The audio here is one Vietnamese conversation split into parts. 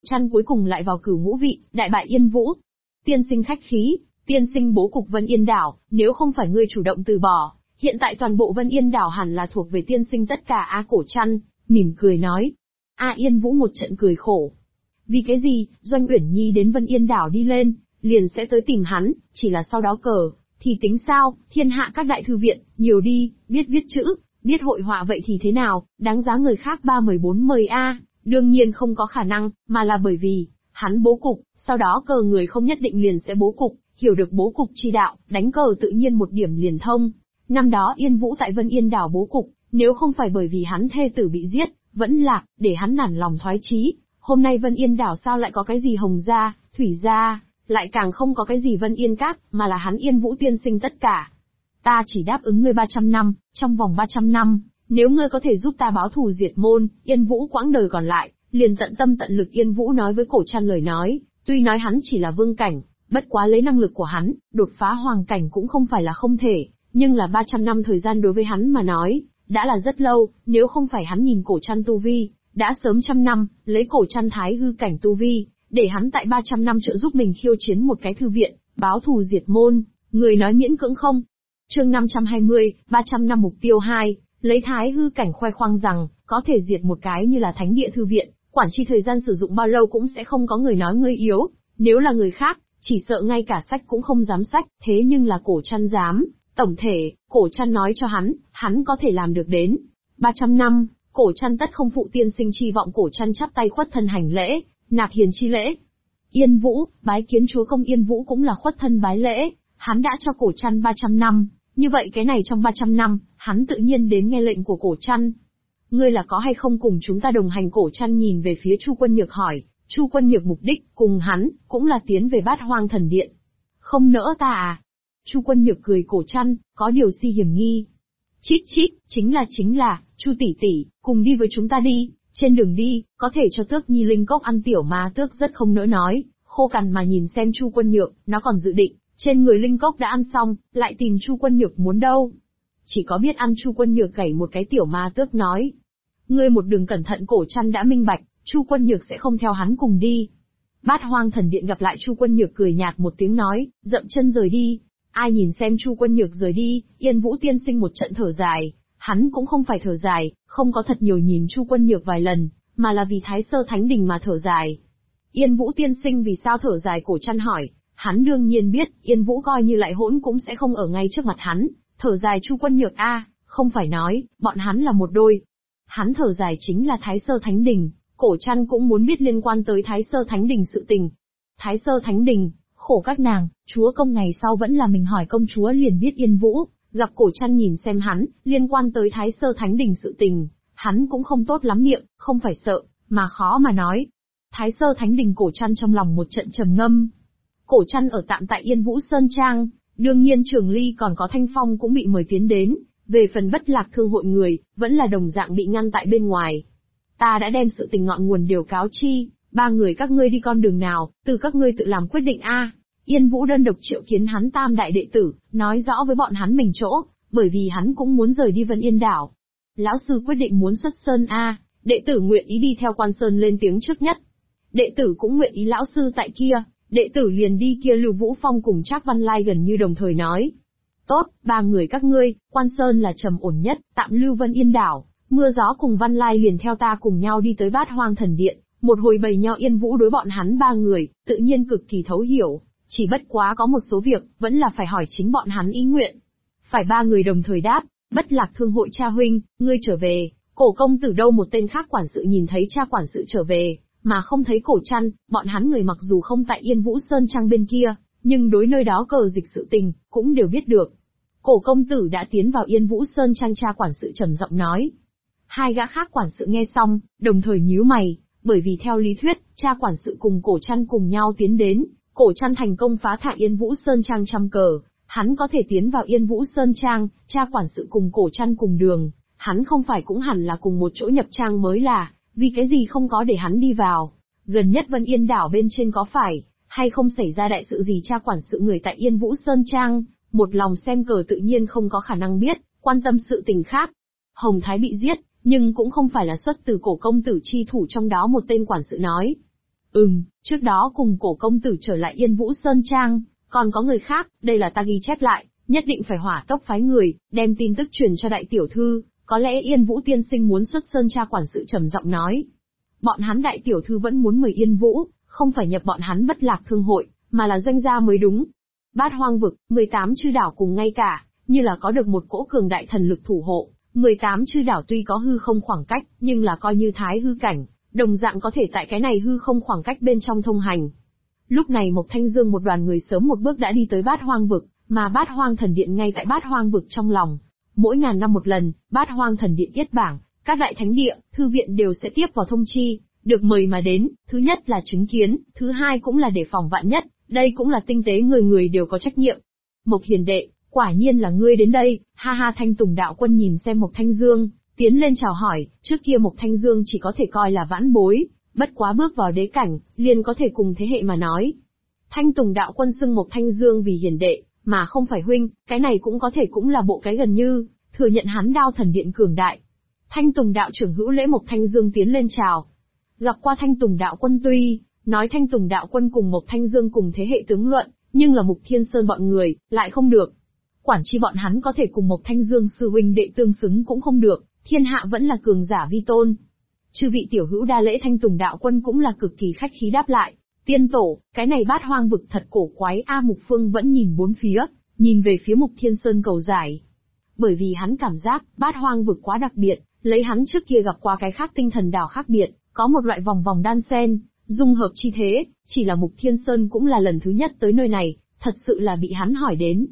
Trăn cuối cùng lại vào cửu ngũ vị, đại bại Yên Vũ. Tiên sinh khách khí, tiên sinh bố cục Vân Yên đảo, nếu không phải ngươi chủ động từ bỏ, hiện tại toàn bộ Vân Yên đảo hẳn là thuộc về tiên sinh tất cả. Cổ Trăn mỉm cười nói. Yên Vũ một trận cười khổ. Vì cái gì, Doanh Uyển Nhi đến Vân Yên đảo đi lên, liền sẽ tới tìm hắn, chỉ là sau đó thì tính sao, thiên hạ các đại thư viện, nhiều đi, biết viết chữ, biết hội họa vậy thì thế nào, đáng giá người khác 3 mời 4 mời đương nhiên không có khả năng, mà là bởi vì, hắn bố cục, sau đó người không nhất định liền sẽ bố cục, hiểu được bố cục chi đạo, đánh tự nhiên một điểm liền thông. Năm đó Yên Vũ tại Vân Yên đảo bố cục, nếu không phải bởi vì hắn thê tử bị giết, vẫn lạc, để hắn nản lòng thoái chí, hôm nay Vân Yên đảo sao lại có cái gì Hồng gia, Thủy gia, lại càng không có cái gì Vân Yên Các, mà là hắn Yên Vũ tiên sinh tất cả. Ta chỉ đáp ứng ngươi 300 năm, trong vòng 300 năm, nếu ngươi có thể giúp ta báo thù diệt môn, Yên Vũ quãng đời còn lại, liền tận tâm tận lực. Yên Vũ nói với Cổ Trăn lời nói, tuy nói hắn chỉ là vương cảnh, bất quá lấy năng lực của hắn, đột phá hoàng cảnh cũng không phải là không thể, nhưng là 300 năm thời gian đối với hắn mà nói, đã là rất lâu, nếu không phải hắn nhìn Cổ Trăn tu vi, đã sớm 100 năm, lấy Cổ Trăn thái hư cảnh tu vi, để hắn tại 300 năm trợ giúp mình khiêu chiến một cái thư viện, báo thù diệt môn, người nói miễn cưỡng không. Chương 520, 300 năm mục tiêu 2, lấy thái hư cảnh khoe khoang rằng, có thể diệt một cái như là thánh địa thư viện, quản tri thời gian sử dụng bao lâu cũng sẽ không có người nói ngươi yếu, nếu là người khác, chỉ sợ ngay cả sách cũng không dám sách, thế nhưng là Cổ Trăn dám. Tổng thể, Cổ Trăn nói cho hắn có thể làm được đến. 300 năm, Cổ Trăn tất không phụ tiên sinh chi vọng. Cổ Trăn chắp tay khuất thân hành lễ, nạp hiền chi lễ. Yên Vũ, bái kiến chúa công. Yên Vũ cũng là khuất thân bái lễ, hắn đã cho Cổ Trăn 300 năm, như vậy cái này trong 300 năm, hắn tự nhiên đến nghe lệnh của Cổ Trăn. Ngươi là có hay không cùng chúng ta đồng hành? Cổ Trăn nhìn về phía Chu Quân Nhược hỏi. Chu Quân Nhược mục đích, cùng hắn, cũng là tiến về Bát Hoang Thần Điện. Không nỡ ta à? Chu Quân Nhược cười. Cổ Trăn, có điều si hiểm nghi. Chít chít, chính là, Chu tỷ tỷ, cùng đi với chúng ta đi, trên đường đi, có thể cho Tước Nhi linh cốc ăn. Tiểu Ma Tước rất không nỡ nói, khô cằn mà nhìn xem Chu Quân Nhược, nó còn dự định, trên người linh cốc đã ăn xong, lại tìm Chu Quân Nhược muốn đâu. Chỉ có biết ăn. Chu Quân Nhược gảy một cái. Tiểu Ma Tước nói, ngươi một đường cẩn thận. Cổ Trăn đã minh bạch, Chu Quân Nhược sẽ không theo hắn cùng đi. Bát Hoang Thần Điện gặp lại. Chu Quân Nhược cười nhạt một tiếng nói, dậm chân rời đi. Ai nhìn xem Chu Quân Nhược rời đi, Yên Vũ tiên sinh một trận thở dài, hắn cũng không phải thở dài, không có thật nhiều nhìn Chu Quân Nhược vài lần, mà là vì Thái Sơ Thánh Đình mà thở dài. Yên Vũ tiên sinh vì sao thở dài? Cổ Trăn hỏi, hắn đương nhiên biết, Yên Vũ coi như lại hỗn cũng sẽ không ở ngay trước mặt hắn, thở dài Chu Quân Nhược không phải nói, bọn hắn là một đôi. Hắn thở dài chính là Thái Sơ Thánh Đình. Cổ Trăn cũng muốn biết liên quan tới Thái Sơ Thánh Đình sự tình. Thái Sơ Thánh Đình, khổ các nàng, chúa công ngày sau vẫn là mình hỏi công chúa liền biết. Yên Vũ gặp Cổ Trăn nhìn xem hắn, liên quan tới Thái Sơ Thánh Đình sự tình, hắn cũng không tốt lắm miệng, không phải sợ, mà khó mà nói. Thái Sơ Thánh Đình. Cổ Trăn trong lòng một trận trầm ngâm. Cổ Trăn ở tạm tại Yên Vũ Sơn Trang, đương nhiên Trường Ly còn có Thanh Phong cũng bị mời tiến đến, về phần Bất Lạc Thương hội người, vẫn là đồng dạng bị ngăn tại bên ngoài. Ta đã đem sự tình ngọn nguồn đều cáo chi, 3 người các ngươi đi con đường nào, từ các ngươi tự làm quyết định Yên Vũ đơn độc triệu kiến hắn tam đại đệ tử, nói rõ với bọn hắn mình chỗ, bởi vì hắn cũng muốn rời đi Vân Yên đảo. Lão sư quyết định muốn xuất sơn đệ tử nguyện ý đi theo. Quan Sơn lên tiếng trước nhất. Đệ tử cũng nguyện ý. Lão sư tại kia, đệ tử liền đi kia. Lưu Vũ Phong cùng Trác Văn Lai gần như đồng thời nói. Tốt, 3 người các ngươi, Quan Sơn là trầm ổn nhất, tạm lưu Vân Yên đảo, Mưa Gió cùng Văn Lai liền theo ta cùng nhau đi tới Bát Hoang Thần Điện. Một hồi bày nhau. Yên Vũ đối bọn hắn 3 người, tự nhiên cực kỳ thấu hiểu, chỉ bất quá có một số việc, vẫn là phải hỏi chính bọn hắn ý nguyện. Phải 3 người đồng thời đáp. Bất Lạc Thương hội cha huynh, ngươi trở về, Cổ công tử đâu? Một tên khác quản sự nhìn thấy cha quản sự trở về, mà không thấy Cổ Trăn, bọn hắn người mặc dù không tại Yên Vũ Sơn Trang bên kia, nhưng đối nơi đó cờ dịch sự tình, cũng đều biết được. Cổ công tử đã tiến vào Yên Vũ Sơn Trang. Cha quản sự trầm giọng nói. 2 gã khác quản sự nghe xong, đồng thời nhíu mày, bởi vì theo lý thuyết, cha quản sự cùng Cổ Trăn cùng nhau tiến đến, Cổ Trăn thành công phá thại Yên Vũ Sơn Trang trăm cờ, hắn có thể tiến vào Yên Vũ Sơn Trang, cha quản sự cùng Cổ Trăn cùng đường, hắn không phải cũng hẳn là cùng một chỗ nhập trang mới là, vì cái gì không có để hắn đi vào? Gần nhất Vân Yên đảo bên trên có phải hay không xảy ra đại sự gì? Cha quản sự người tại Yên Vũ Sơn Trang, một lòng xem cờ tự nhiên không có khả năng biết, quan tâm sự tình khác. Hồng Thái bị giết, nhưng cũng không phải là xuất từ Cổ công tử chi thủ. Trong đó một tên quản sự nói. Trước đó cùng cổ công tử trở lại Yên Vũ Sơn Trang, còn có người khác, đây là ta ghi chép lại, nhất định phải hỏa tốc phái người, đem tin tức truyền cho đại tiểu thư, có lẽ Yên Vũ tiên sinh muốn xuất sơn tra quản sự trầm giọng nói. Bọn hắn đại tiểu thư vẫn muốn mời Yên Vũ, không phải nhập bọn hắn Bất Lạc Thương hội, mà là doanh gia mới đúng. Bát Hoang vực, 18 chư đảo cùng ngay cả, như là có được một cỗ cường đại thần lực thủ hộ, 18 chư đảo tuy có hư không khoảng cách, nhưng là coi như thái hư cảnh, đồng dạng có thể tại cái này hư không khoảng cách bên trong thông hành. Lúc này Mộc Thanh Dương một đoàn người sớm một bước đã đi tới Bát Hoang vực, mà Bát Hoang thần điện ngay tại Bát Hoang vực trong lòng. Mỗi ngàn năm một lần, Bát Hoang thần điện yết bảng, các đại thánh địa, thư viện đều sẽ tiếp vào thông chi, được mời mà đến, thứ nhất là chứng kiến, thứ hai cũng là để phòng vạn nhất, đây cũng là tinh tế người người đều có trách nhiệm. Mộc hiền đệ, quả nhiên là ngươi đến đây, ha ha. Thanh Tùng đạo quân nhìn xem Mộc Thanh Dương, tiến lên chào hỏi, trước kia Mộc Thanh Dương chỉ có thể coi là vãn bối, bất quá bước vào đế cảnh, liền có thể cùng thế hệ mà nói. Thanh Tùng đạo quân xưng Mộc Thanh Dương vì hiền đệ, mà không phải huynh, cái này cũng có thể cũng là bộ cái gần như, thừa nhận hắn Đao Thần Điện cường đại. Thanh Tùng đạo trưởng hữu lễ Mộc Thanh Dương tiến lên chào. Gặp qua Thanh Tùng đạo quân tuy, nói Thanh Tùng đạo quân cùng Mộc Thanh Dương cùng thế hệ tướng luận, nhưng là Mục Thiên Sơn bọn người, lại không được. Quản chi bọn hắn có thể cùng Mộc Thanh Dương sư huynh đệ tương xứng cũng không được, thiên hạ vẫn là cường giả vi tôn. Chư vị tiểu hữu đa lễ. Thanh Tùng đạo quân cũng là cực kỳ khách khí đáp lại. Tiên tổ, cái này Bát Hoang vực thật cổ quái a. Mục Phương vẫn nhìn bốn phía, nhìn về phía Mục Thiên Sơn cầu giải. Bởi vì hắn cảm giác, Bát Hoang vực quá đặc biệt, lấy hắn trước kia gặp qua cái khác tinh thần đảo khác biệt, có một loại vòng vòng đan sen, dung hợp chi thế, chỉ là Mục Thiên Sơn cũng là lần thứ nhất tới nơi này, thật sự là bị hắn hỏi đến.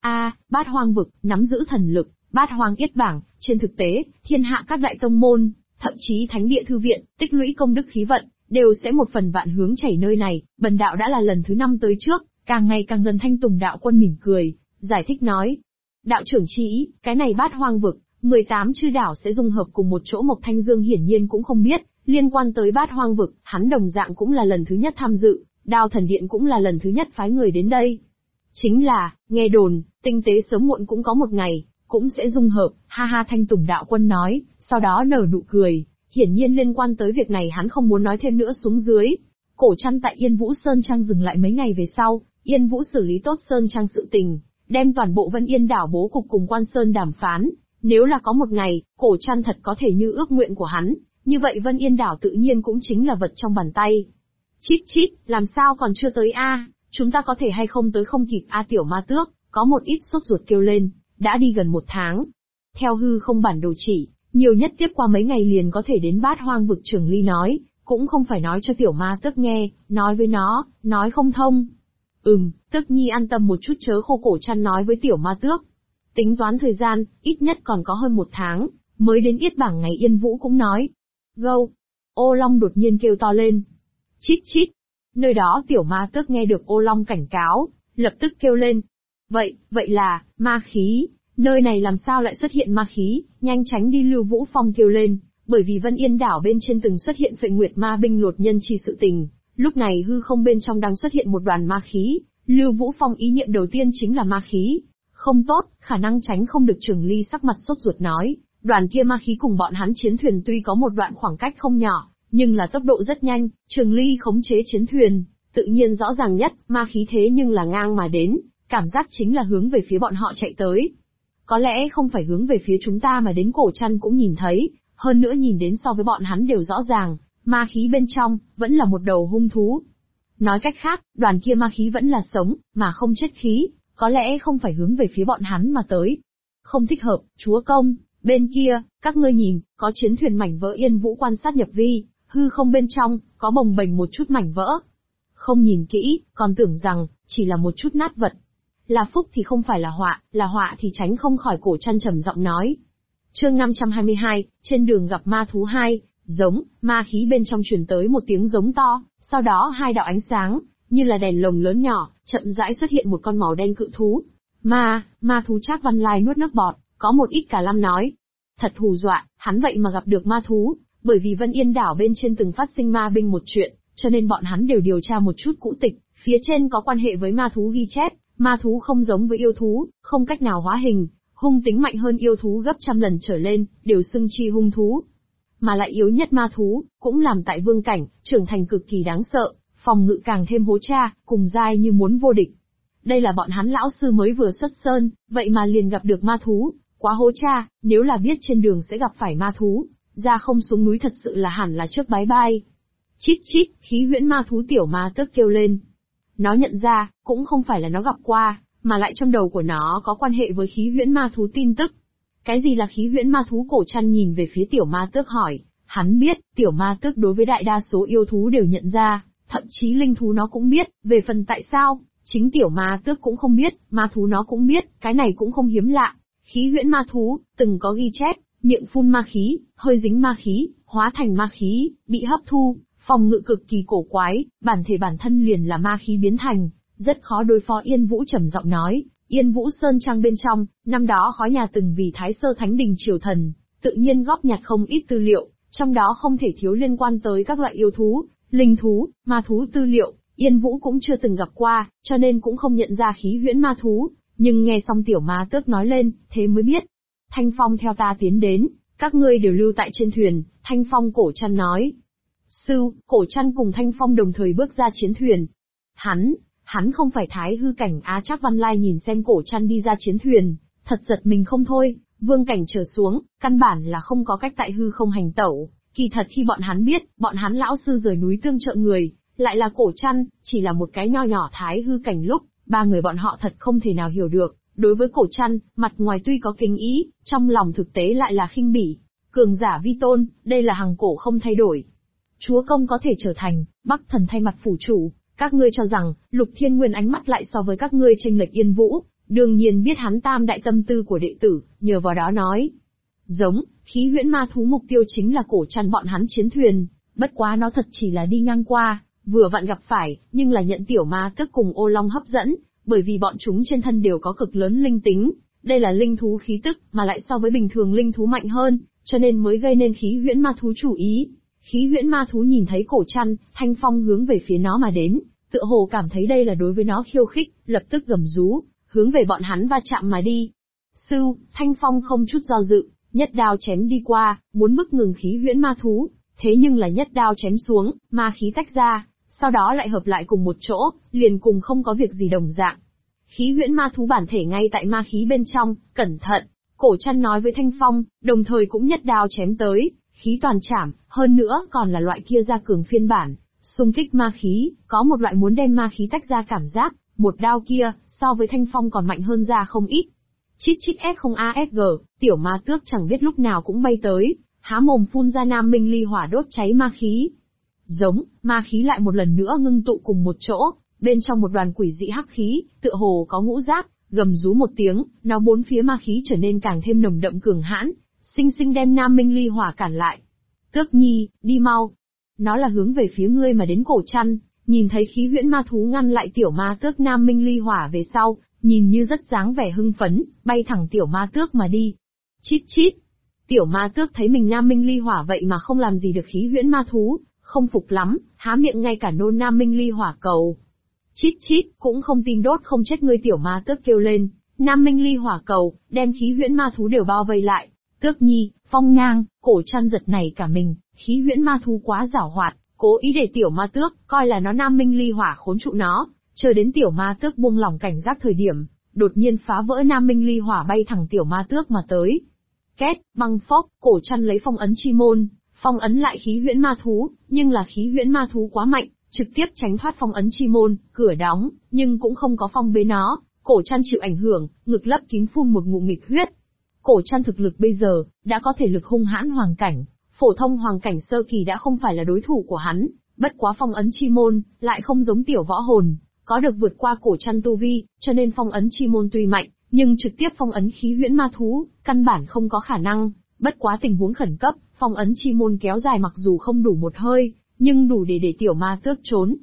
Bát Hoang vực, nắm giữ thần lực, Bát Hoang yết bảng, trên thực tế, thiên hạ các đại tông môn, thậm chí thánh địa thư viện, tích lũy công đức khí vận, đều sẽ một phần vạn hướng chảy nơi này, bần đạo đã là lần thứ 5 tới trước, càng ngày càng gần. Thanh Tùng đạo quân mỉm cười, giải thích nói. Đạo trưởng chi ý, cái này Bát Hoang vực, 18 chư đảo sẽ dung hợp cùng một chỗ. Mộc Thanh Dương hiển nhiên cũng không biết, liên quan tới Bát Hoang vực, hắn đồng dạng cũng là lần thứ nhất tham dự, Đao Thần Điện cũng là lần thứ nhất phái người đến đây. Chính là, nghe đồn, tinh tế sớm muộn cũng có một ngày, cũng sẽ dung hợp, ha ha. Thanh Tùng đạo quân nói, sau đó nở nụ cười, hiển nhiên liên quan tới việc này hắn không muốn nói thêm nữa xuống dưới. Cổ Trăn tại Yên Vũ Sơn Trang dừng lại mấy ngày về sau, Yên Vũ xử lý tốt Sơn Trang sự tình, đem toàn bộ Vân Yên đảo bố cục cùng Quan Sơn đàm phán. Nếu là có một ngày, Cổ Trăn thật có thể như ước nguyện của hắn, như vậy Vân Yên đảo tự nhiên cũng chính là vật trong bàn tay. Chít chít, làm sao còn chưa tới a? Chúng ta có thể hay không tới không kịp a? Tiểu Ma Tước, có một ít sốt ruột kêu lên, đã đi gần 1 tháng. Theo hư không bản đồ chỉ, nhiều nhất tiếp qua mấy ngày liền có thể đến Bát Hoang vực. Trường Ly nói, cũng không phải nói cho Tiểu Ma Tước nghe, nói với nó, nói không thông. Tước Nhi an tâm một chút chớ khô. Cổ Trăn nói với Tiểu Ma Tước. Tính toán thời gian, ít nhất còn có hơn 1 tháng, mới đến yết bảng ngày. Yên Vũ cũng nói. Gâu! Ô Long đột nhiên kêu to lên. Chít chít! Nơi đó Tiểu Ma Tước nghe được Ô Long cảnh cáo, lập tức kêu lên. Vậy là, ma khí, nơi này làm sao lại xuất hiện ma khí, nhanh tránh đi. Lưu Vũ Phong kêu lên, bởi vì Vân Yên đảo bên trên từng xuất hiện Phệ Nguyệt Ma binh lột nhân chi sự tình, lúc này hư không bên trong đang xuất hiện một đoàn ma khí, Lưu Vũ Phong ý niệm đầu tiên chính là ma khí. Không tốt, khả năng tránh không được. Trường Ly sắc mặt sốt ruột nói, đoàn kia ma khí cùng bọn hắn chiến thuyền tuy có một đoạn khoảng cách không nhỏ, nhưng là tốc độ rất nhanh. Trường Ly khống chế chiến thuyền, tự nhiên rõ ràng nhất, ma khí thế nhưng là ngang mà đến, cảm giác chính là hướng về phía bọn họ chạy tới. Có lẽ không phải hướng về phía chúng ta mà đến. Cổ Trăn cũng nhìn thấy, hơn nữa nhìn đến so với bọn hắn đều rõ ràng, ma khí bên trong, vẫn là một đầu hung thú. Nói cách khác, đoàn kia ma khí vẫn là sống, mà không chết khí, có lẽ không phải hướng về phía bọn hắn mà tới. Không thích hợp, chúa công, bên kia, các ngươi nhìn, có chiến thuyền mảnh vỡ. Yên Vũ quan sát nhập vi, hư không bên trong, có bồng bềnh một chút mảnh vỡ. Không nhìn kỹ, còn tưởng rằng, chỉ là một chút nát vật. Là phúc thì không phải là họa thì tránh không khỏi. Cổ Trăn trầm giọng nói. Chương 522, trên đường gặp ma thú 2, giống, ma khí bên trong truyền tới một tiếng giống to, sau đó 2 đạo ánh sáng, như là đèn lồng lớn nhỏ, chậm rãi xuất hiện một con màu đen cự thú. Ma thú. Trác Văn Lai nuốt nước bọt, có một ít cả lăm nói. Thật hù dọa, hắn vậy mà gặp được ma thú, bởi vì Vân Yên đảo bên trên từng phát sinh ma binh một chuyện, cho nên bọn hắn đều điều tra một chút cũ tịch, phía trên có quan hệ với ma thú ghi chép. Ma thú không giống với yêu thú, không cách nào hóa hình, hung tính mạnh hơn yêu thú gấp trăm lần trở lên, đều xưng chi hung thú. mà lại yếu nhất ma thú, cũng làm tại vương cảnh, trưởng thành cực kỳ đáng sợ, phòng ngự càng thêm hố cha, cùng giai như muốn vô địch. Đây là bọn hắn lão sư mới vừa xuất sơn, vậy mà liền gặp được ma thú, quá hố cha, nếu là biết trên đường sẽ gặp phải ma thú, ra không xuống núi thật sự là hẳn là trước bái bai. Chít chít, khí huyễn ma thú tiểu ma tước kêu lên. Nó nhận ra, cũng không phải là nó gặp qua, mà lại trong đầu của nó có quan hệ với khí huyễn ma thú tin tức. Cái gì là khí huyễn ma thú? Cổ Trăn nhìn về phía tiểu ma tước hỏi, hắn biết, tiểu ma tước đối với đại đa số yêu thú đều nhận ra, thậm chí linh thú nó cũng biết, về phần tại sao, chính tiểu ma tước cũng không biết, ma thú nó cũng biết, cái này cũng không hiếm lạ. Khí huyễn ma thú, từng có ghi chép, miệng phun ma khí, hơi dính ma khí, hóa thành ma khí, bị hấp thu, phòng ngự cực kỳ cổ quái, bản thể bản thân liền là ma khí biến thành, rất khó đối phó. Yên Vũ trầm giọng nói, Yên Vũ Sơn Trang bên trong, năm đó Khói Nhà từng vì Thái Sơ Thánh Đình triều thần, tự nhiên góp nhặt không ít tư liệu, trong đó không thể thiếu liên quan tới các loại yêu thú, linh thú, ma thú tư liệu, Yên Vũ cũng chưa từng gặp qua, cho nên cũng không nhận ra khí huyễn ma thú, nhưng nghe xong tiểu ma tước nói lên, thế mới biết. Thanh Phong theo ta tiến đến, các ngươi đều lưu tại trên thuyền, Thanh Phong. Cổ Trăn nói. Sư, Cổ Trăn cùng Thanh Phong đồng thời bước ra chiến thuyền. Hắn không phải thái hư cảnh á? Trác Văn Lai nhìn xem Cổ Trăn đi ra chiến thuyền, thật giật mình không thôi, vương cảnh trở xuống, căn bản là không có cách tại hư không hành tẩu, kỳ thật khi bọn hắn biết, bọn hắn lão sư rời núi tương trợ người, lại là Cổ Trăn, chỉ là một cái nho nhỏ thái hư cảnh lúc, ba người bọn họ thật không thể nào hiểu được, đối với Cổ Trăn, mặt ngoài tuy có kính ý, trong lòng thực tế lại là khinh bỉ. Cường giả vi tôn, đây là hằng cổ không thay đổi. Chúa công có thể trở thành Bắc Thần thay mặt phủ chủ, các ngươi cho rằng, Lục Thiên Nguyên ánh mắt lại so với các ngươi chênh lệch. Yên Vũ, đương nhiên biết hắn tam đại tâm tư của đệ tử, nhờ vào đó nói. Giống, khí huyễn ma thú mục tiêu chính là Cổ Trăn bọn hắn chiến thuyền, bất quá nó thật chỉ là đi ngang qua, vừa vặn gặp phải, nhưng là nhận tiểu ma tước cùng ô long hấp dẫn, bởi vì bọn chúng trên thân đều có cực lớn linh tính, đây là linh thú khí tức, mà lại so với bình thường linh thú mạnh hơn, cho nên mới gây nên khí huyễn ma thú chủ ý. Khí huyễn ma thú nhìn thấy Cổ Trăn, Thanh Phong hướng về phía nó mà đến, tựa hồ cảm thấy đây là đối với nó khiêu khích, lập tức gầm rú, hướng về bọn hắn va chạm mà đi. Sư, Thanh Phong không chút do dự, nhất đao chém đi qua, muốn bức ngừng khí huyễn ma thú, thế nhưng là nhất đao chém xuống, ma khí tách ra, sau đó lại hợp lại cùng một chỗ, liền cùng không có việc gì đồng dạng. Khí huyễn ma thú bản thể ngay tại ma khí bên trong, cẩn thận, Cổ Trăn nói với Thanh Phong, đồng thời cũng nhất đao chém tới, khí toàn chảm, hơn nữa còn là loại kia ra cường phiên bản, xung kích ma khí, có một loại muốn đem ma khí tách ra cảm giác, một đao kia, so với Thanh Phong còn mạnh hơn ra không ít. Chít chít S0ASG, tiểu ma tước chẳng biết lúc nào cũng bay tới, há mồm phun ra nam minh ly hỏa đốt cháy ma khí. Giống, ma khí lại một lần nữa ngưng tụ cùng một chỗ, bên trong một đoàn quỷ dị hắc khí, tựa hồ có ngũ giác, gầm rú một tiếng, nó bốn phía ma khí trở nên càng thêm nồng đậm cường hãn, sinh sinh đem nam minh ly hỏa cản lại. Tước Nhi, đi mau. Nó là hướng về phía ngươi mà đến. Cổ Trăn, nhìn thấy khí huyễn ma thú ngăn lại tiểu ma tước nam minh ly hỏa về sau, nhìn như rất dáng vẻ hưng phấn, bay thẳng tiểu ma tước mà đi. Chít chít. Tiểu ma tước thấy mình nam minh ly hỏa vậy mà không làm gì được khí huyễn ma thú, không phục lắm, há miệng ngay cả nôn nam minh ly hỏa cầu. Chít chít, cũng không tin đốt không chết ngươi. Tiểu ma tước kêu lên, nam minh ly hỏa cầu, đem khí huyễn ma thú đều bao vây lại. Tước Nhi, Phong Ngang, Cổ Trăn giật này cả mình, khí huyễn ma thú quá giảo hoạt, cố ý để tiểu ma tước, coi là nó nam minh ly hỏa khốn trụ nó, chờ đến tiểu ma tước buông lỏng cảnh giác thời điểm, đột nhiên phá vỡ nam minh ly hỏa bay thẳng tiểu ma tước mà tới. Két, băng phốc, Cổ Trăn lấy phong ấn chi môn, phong ấn lại khí huyễn ma thú, nhưng là khí huyễn ma thú quá mạnh, trực tiếp tránh thoát phong ấn chi môn, cửa đóng, nhưng cũng không có phong bế nó, Cổ Trăn chịu ảnh hưởng, ngực lấp kín phun một ngụm nghịch huyết. Cổ Trăn thực lực bây giờ, đã có thể lực hung hãn hoàng cảnh, phổ thông hoàng cảnh sơ kỳ đã không phải là đối thủ của hắn, bất quá phong ấn chi môn, lại không giống tiểu võ hồn, có được vượt qua Cổ Trăn tu vi, cho nên phong ấn chi môn tuy mạnh, nhưng trực tiếp phong ấn khí huyễn ma thú, căn bản không có khả năng, bất quá tình huống khẩn cấp, phong ấn chi môn kéo dài mặc dù không đủ một hơi, nhưng đủ để tiểu ma tước trốn.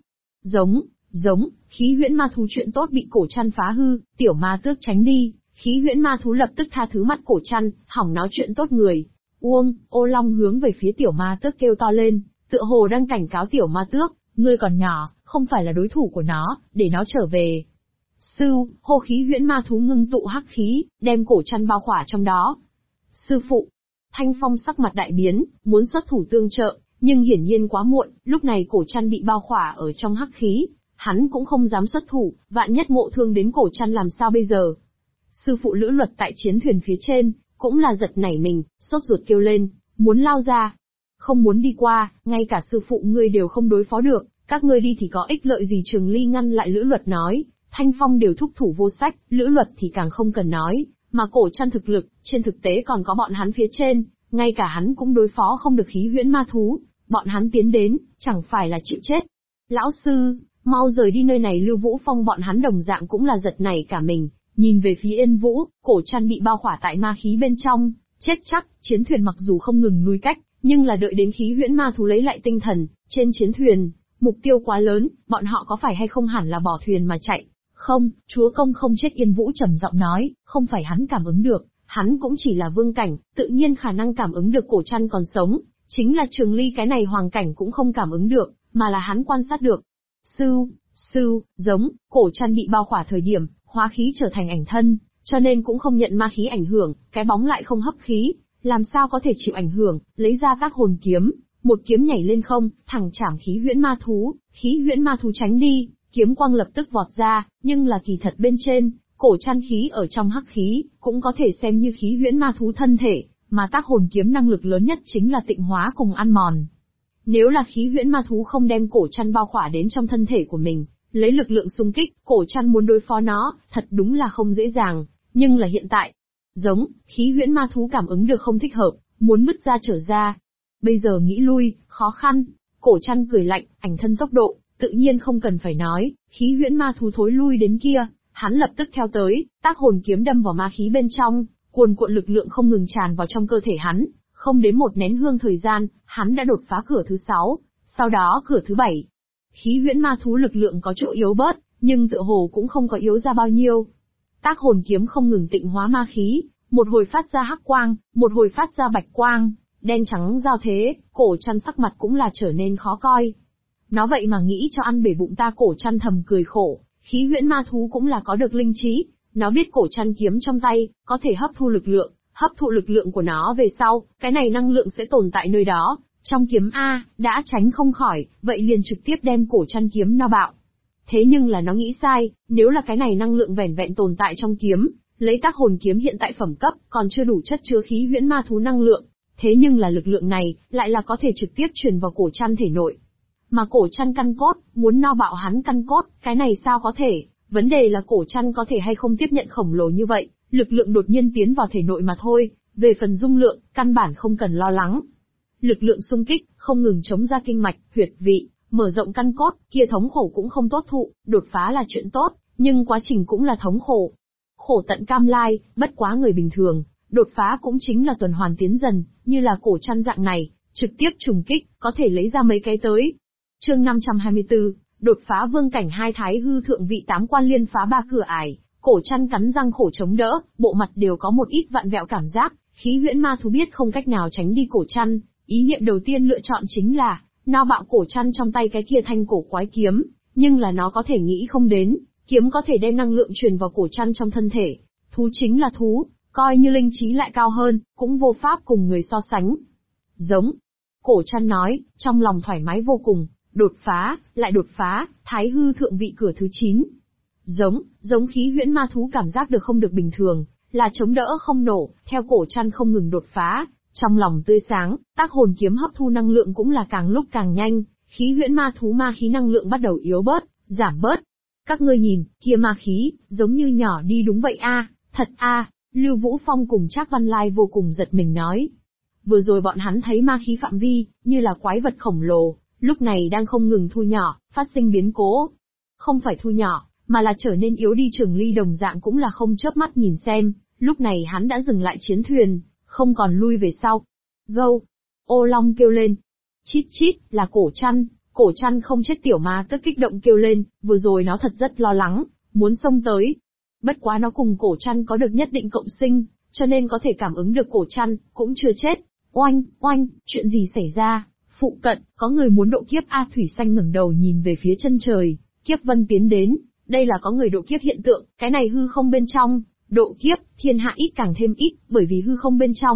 Giống, khí huyễn ma thú chuyện tốt bị Cổ Trăn phá hư, tiểu ma tước tránh đi. Khí huyễn ma thú lập tức tha thứ mắt Cổ Trăn, hỏng nói chuyện tốt người. Uông, ô long hướng về phía tiểu ma tước kêu to lên, tựa hồ đang cảnh cáo tiểu ma tước, ngươi còn nhỏ, không phải là đối thủ của nó, để nó trở về. Sư, hô khí huyễn ma thú ngưng tụ hắc khí, đem Cổ Trăn bao khỏa trong đó. Sư phụ, Thanh Phong sắc mặt đại biến, muốn xuất thủ tương trợ, nhưng hiển nhiên quá muộn, lúc này cổ trăn bị bao khỏa ở trong hắc khí, hắn cũng không dám xuất thủ, vạn nhất ngộ thương đến cổ trăn làm sao bây giờ. Sư phụ Lữ Luật tại chiến thuyền phía trên, cũng là giật nảy mình, sốt ruột kêu lên, muốn lao ra. Không muốn đi qua, ngay cả sư phụ ngươi đều không đối phó được, các ngươi đi thì có ích lợi gì? Trường Ly ngăn lại Lữ Luật nói, Thanh Phong đều thúc thủ vô sách, Lữ Luật thì càng không cần nói, mà cổ trăn thực lực, trên thực tế còn có bọn hắn phía trên, ngay cả hắn cũng đối phó không được khí huyễn ma thú, bọn hắn tiến đến, chẳng phải là chịu chết. Lão sư, mau rời đi nơi này. Lưu Vũ Phong bọn hắn đồng dạng cũng là giật nảy cả mình, nhìn về phía Yên Vũ, cổ trăn bị bao khỏa tại ma khí bên trong, chết chắc. Chiến thuyền mặc dù không ngừng lui cách, nhưng là đợi đến khí huyễn ma thú lấy lại tinh thần, trên chiến thuyền, mục tiêu quá lớn, bọn họ có phải hay không hẳn là bỏ thuyền mà chạy. Không, chúa công không chết. Yên Vũ trầm giọng nói, không phải hắn cảm ứng được, hắn cũng chỉ là vương cảnh, tự nhiên khả năng cảm ứng được cổ trăn còn sống, chính là Trường Ly cái này hoàng cảnh cũng không cảm ứng được, mà là hắn quan sát được. Giống, cổ trăn bị bao khỏa thời điểm, hóa khí trở thành ảnh thân, cho nên cũng không nhận ma khí ảnh hưởng, cái bóng lại không hấp khí, làm sao có thể chịu ảnh hưởng, lấy ra các hồn kiếm, một kiếm nhảy lên không, thẳng chảm khí huyễn ma thú, khí huyễn ma thú tránh đi, kiếm quang lập tức vọt ra, nhưng là kỳ thật bên trên, cổ trăn khí ở trong hắc khí, cũng có thể xem như khí huyễn ma thú thân thể, mà tác hồn kiếm năng lực lớn nhất chính là tịnh hóa cùng ăn mòn. Nếu là khí huyễn ma thú không đem cổ trăn bao khỏa đến trong thân thể của mình, lấy lực lượng xung kích, cổ trăn muốn đối phó nó, thật đúng là không dễ dàng, nhưng là hiện tại, giống, khí huyễn ma thú cảm ứng được không thích hợp, muốn bứt ra trở ra. Bây giờ nghĩ lui, khó khăn, cổ trăn cười lạnh, ảnh thân tốc độ, tự nhiên không cần phải nói, khí huyễn ma thú thối lui đến kia, hắn lập tức theo tới, tác hồn kiếm đâm vào ma khí bên trong, cuồn cuộn lực lượng không ngừng tràn vào trong cơ thể hắn, không đến một nén hương thời gian, hắn đã đột phá cửa thứ 6, sau đó cửa thứ 7. Khí huyễn ma thú lực lượng có chỗ yếu bớt, nhưng tựa hồ cũng không có yếu ra bao nhiêu. Tác hồn kiếm không ngừng tịnh hóa ma khí, một hồi phát ra hắc quang, một hồi phát ra bạch quang, đen trắng giao thế, cổ trăn sắc mặt cũng là trở nên khó coi. Nó vậy mà nghĩ cho ăn bể bụng ta. Cổ trăn thầm cười khổ, khí huyễn ma thú cũng là có được linh trí, nó biết cổ trăn kiếm trong tay, có thể hấp thụ lực lượng của nó về sau, cái này năng lượng sẽ tồn tại nơi đó, trong kiếm A, đã tránh không khỏi, vậy liền trực tiếp đem cổ trăn kiếm no bạo. Thế nhưng là nó nghĩ sai, nếu là cái này năng lượng vẻn vẹn tồn tại trong kiếm, lấy tác hồn kiếm hiện tại phẩm cấp, còn chưa đủ chất chứa khí huyễn ma thú năng lượng, thế nhưng là lực lượng này, lại là có thể trực tiếp truyền vào cổ trăn thể nội. Mà cổ trăn căn cốt, muốn no bạo hắn căn cốt, cái này sao có thể, vấn đề là cổ trăn có thể hay không tiếp nhận khổng lồ như vậy, lực lượng đột nhiên tiến vào thể nội mà thôi, về phần dung lượng, căn bản không cần lo lắng. Lực lượng xung kích, không ngừng chống ra kinh mạch, huyệt vị, mở rộng căn cốt, kia thống khổ cũng không tốt thụ, đột phá là chuyện tốt, nhưng quá trình cũng là thống khổ. Khổ tận cam lai, bất quá người bình thường, đột phá cũng chính là tuần hoàn tiến dần, như là cổ trăn dạng này, trực tiếp trùng kích, có thể lấy ra mấy cái tới. Chương 524, đột phá vương cảnh 2 thái hư thượng vị 8 quan liên phá 3 cửa ải, cổ trăn cắn răng khổ chống đỡ, bộ mặt đều có một ít vặn vẹo cảm giác, khí huyễn ma thú biết không cách nào tránh đi cổ trăn, ý niệm đầu tiên lựa chọn chính là no bạo cổ trăn trong tay cái kia thanh cổ quái kiếm, nhưng là nó có thể nghĩ không đến, kiếm có thể đem năng lượng truyền vào cổ trăn trong thân thể. Thú chính là thú, coi như linh trí lại cao hơn, cũng vô pháp cùng người so sánh. Giống. Cổ trăn nói, trong lòng thoải mái vô cùng, đột phá, lại đột phá, thái hư thượng vị cửa thứ 9. Giống khí huyễn ma thú cảm giác được không được bình thường, là chống đỡ không nổ, theo cổ trăn không ngừng đột phá, trong lòng tươi sáng, tác hồn kiếm hấp thu năng lượng cũng là càng lúc càng nhanh, khí huyễn ma thú ma khí năng lượng bắt đầu yếu bớt, giảm bớt. Các ngươi nhìn, kia ma khí, giống như nhỏ đi đúng vậy a, thật a. Lưu Vũ Phong cùng Trác Văn Lai vô cùng giật mình nói. Vừa rồi bọn hắn thấy ma khí phạm vi, như là quái vật khổng lồ, lúc này đang không ngừng thu nhỏ, phát sinh biến cố. Không phải thu nhỏ, mà là trở nên yếu đi. Trường Ly đồng dạng cũng là không chớp mắt nhìn xem, lúc này hắn đã dừng lại chiến thuyền, không còn lui về sau. Gâu! Ô Long kêu lên. Chít chít, là cổ trăn không chết. Tiểu ma tức kích động kêu lên, vừa rồi nó thật rất lo lắng, muốn xông tới. Bất quá nó cùng cổ trăn có được nhất định cộng sinh, cho nên có thể cảm ứng được cổ trăn, cũng chưa chết. Oanh, chuyện gì xảy ra? Phụ cận, có người muốn độ kiếp. A Thủy Xanh ngẩng đầu nhìn về phía chân trời, kiếp vân tiến đến, đây là có người độ kiếp hiện tượng, cái này hư không bên trong, độ kiếp, thiên hạ ít càng thêm ít, bởi vì hư không bên trong,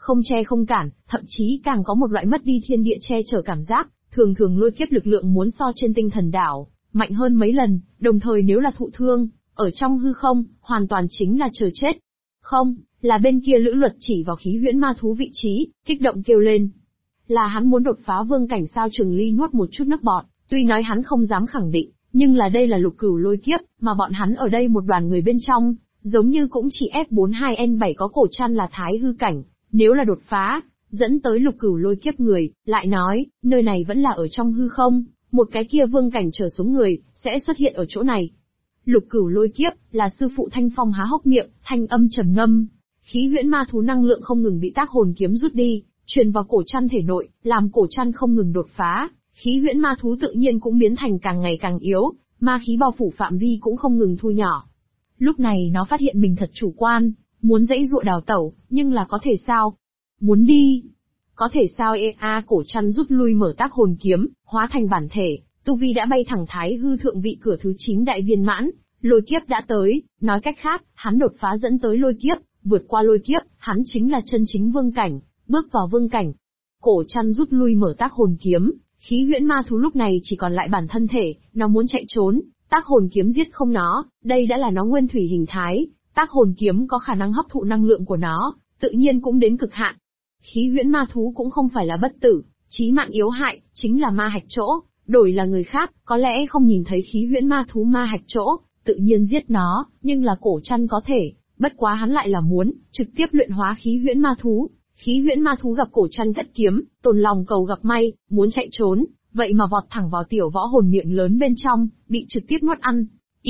không che không cản, thậm chí càng có một loại mất đi thiên địa che chở cảm giác, thường thường lôi kiếp lực lượng muốn so trên tinh thần đảo, mạnh hơn mấy lần, đồng thời nếu là thụ thương, ở trong hư không, hoàn toàn chính là chờ chết. Không, là bên kia Lữ Luật chỉ vào khí huyễn ma thú vị trí, kích động kêu lên. Là hắn muốn đột phá vương cảnh sao? Trường Ly nuốt một chút nước bọt, tuy nói hắn không dám khẳng định, nhưng là đây là lục cửu lôi kiếp, mà bọn hắn ở đây một đoàn người bên trong, giống như cũng chỉ F42N7 có cổ trăn là thái hư cảnh, nếu là đột phá, dẫn tới lục cửu lôi kiếp người, lại nói, nơi này vẫn là ở trong hư không, một cái kia vương cảnh trở xuống người, sẽ xuất hiện ở chỗ này. Lục cửu lôi kiếp, là sư phụ Thanh Phong há hốc miệng, thanh âm trầm ngâm, khí huyễn ma thú năng lượng không ngừng bị tác hồn kiếm rút đi, truyền vào cổ trăn thể nội, làm cổ trăn không ngừng đột phá, khí huyễn ma thú tự nhiên cũng biến thành càng ngày càng yếu, ma khí bao phủ phạm vi cũng không ngừng thu nhỏ. Lúc này nó phát hiện mình thật chủ quan, muốn dãy dụa đào tẩu, nhưng là có thể sao? Muốn đi? Có thể sao? Cổ trăn rút lui mở tác hồn kiếm, hóa thành bản thể, tu vi đã bay thẳng thái hư thượng vị cửa thứ 9 đại viên mãn, lôi kiếp đã tới, nói cách khác, hắn đột phá dẫn tới lôi kiếp, vượt qua lôi kiếp, hắn chính là chân chính vương cảnh, bước vào vương cảnh. Cổ trăn rút lui mở tác hồn kiếm, khí huyễn ma thú lúc này chỉ còn lại bản thân thể, nó muốn chạy trốn, tác hồn kiếm giết không nó, đây đã là nó nguyên thủy hình thái, tác hồn kiếm có khả năng hấp thụ năng lượng của nó, tự nhiên cũng đến cực hạn. Khí huyễn ma thú cũng không phải là bất tử, chí mạng yếu hại, chính là ma hạch chỗ, đổi là người khác, có lẽ không nhìn thấy khí huyễn ma thú ma hạch chỗ, tự nhiên giết nó, nhưng là cổ trăn có thể, bất quá hắn lại là muốn, trực tiếp luyện hóa khí huyễn ma thú. Khí huyễn ma thú gặp cổ trăn cất kiếm, tồn lòng cầu gặp may, muốn chạy trốn, vậy mà vọt thẳng vào tiểu võ hồn miệng lớn bên trong, bị trực tiếp nuốt ăn.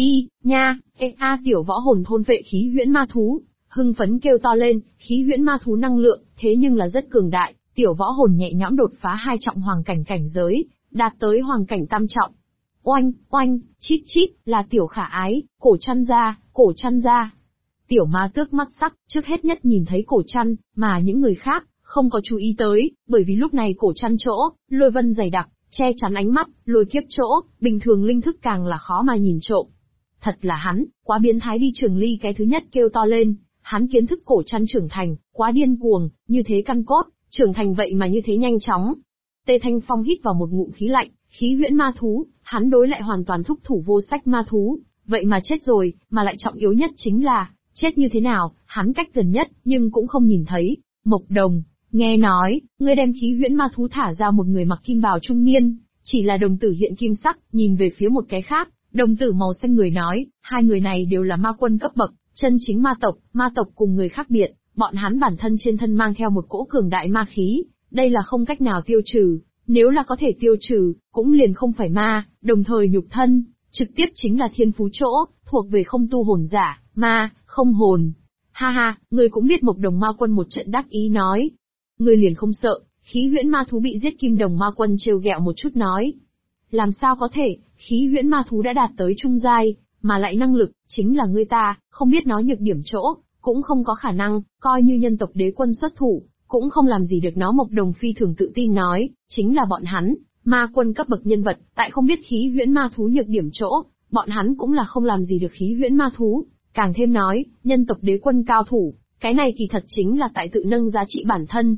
Tiểu võ hồn thôn vệ khí huyễn ma thú, hưng phấn kêu to lên, khí huyễn ma thú năng lượng, thế nhưng là rất cường đại, tiểu võ hồn nhẹ nhõm đột phá 2 trọng hoàng cảnh cảnh giới, đạt tới hoàng cảnh tam trọng. Oanh, oanh, chít chít, là tiểu khả ái, cổ trăn ra. Tiểu ma tước mắt sắc, trước hết nhất nhìn thấy cổ trăn, mà những người khác, không có chú ý tới, bởi vì lúc này cổ trăn chỗ, lôi vân dày đặc, che chắn ánh mắt, lôi kiếp chỗ, bình thường linh thức càng là khó mà nhìn trộm. Thật là hắn, quá biến thái đi. Trường Ly cái thứ nhất kêu to lên, hắn kiến thức cổ trăn trưởng thành, quá điên cuồng, như thế căn cốt, trưởng thành vậy mà như thế nhanh chóng. Tề Thanh Phong hít vào một ngụm khí lạnh, khí huyễn ma thú, hắn đối lại hoàn toàn thúc thủ vô sách ma thú, vậy mà chết rồi, mà lại trọng yếu nhất chính là, chết như thế nào, hắn cách gần nhất, nhưng cũng không nhìn thấy. Mộc Đồng, nghe nói, ngươi đem khí huyễn ma thú thả ra. Một người mặc kim bào trung niên, chỉ là đồng tử hiện kim sắc, nhìn về phía một cái khác, đồng tử màu xanh người nói, hai người này đều là ma quân cấp bậc, chân chính ma tộc cùng người khác biệt, bọn hắn bản thân trên thân mang theo một cỗ cường đại ma khí, đây là không cách nào tiêu trừ, nếu là có thể tiêu trừ, cũng liền không phải ma, đồng thời nhục thân, trực tiếp chính là thiên phú chỗ, thuộc về không tu hồn giả, ma, không hồn. Ha ha, ngươi cũng biết. Mộc Đồng ma quân một trận đắc ý nói. Ngươi liền không sợ, khí huyễn ma thú bị giết? Kim Đồng ma quân trêu ghẹo một chút nói. Làm sao có thể, khí huyễn ma thú đã đạt tới trung giai, mà lại năng lực, chính là ngươi ta, không biết nó nhược điểm chỗ, cũng không có khả năng, coi như nhân tộc đế quân xuất thủ, cũng không làm gì được nó. Mộc Đồng phi thường tự tin nói, chính là bọn hắn, ma quân cấp bậc nhân vật, tại không biết khí huyễn ma thú nhược điểm chỗ, bọn hắn cũng là không làm gì được khí huyễn ma thú. Càng thêm nói, nhân tộc đế quân cao thủ, cái này kỳ thật chính là tại tự nâng giá trị bản thân.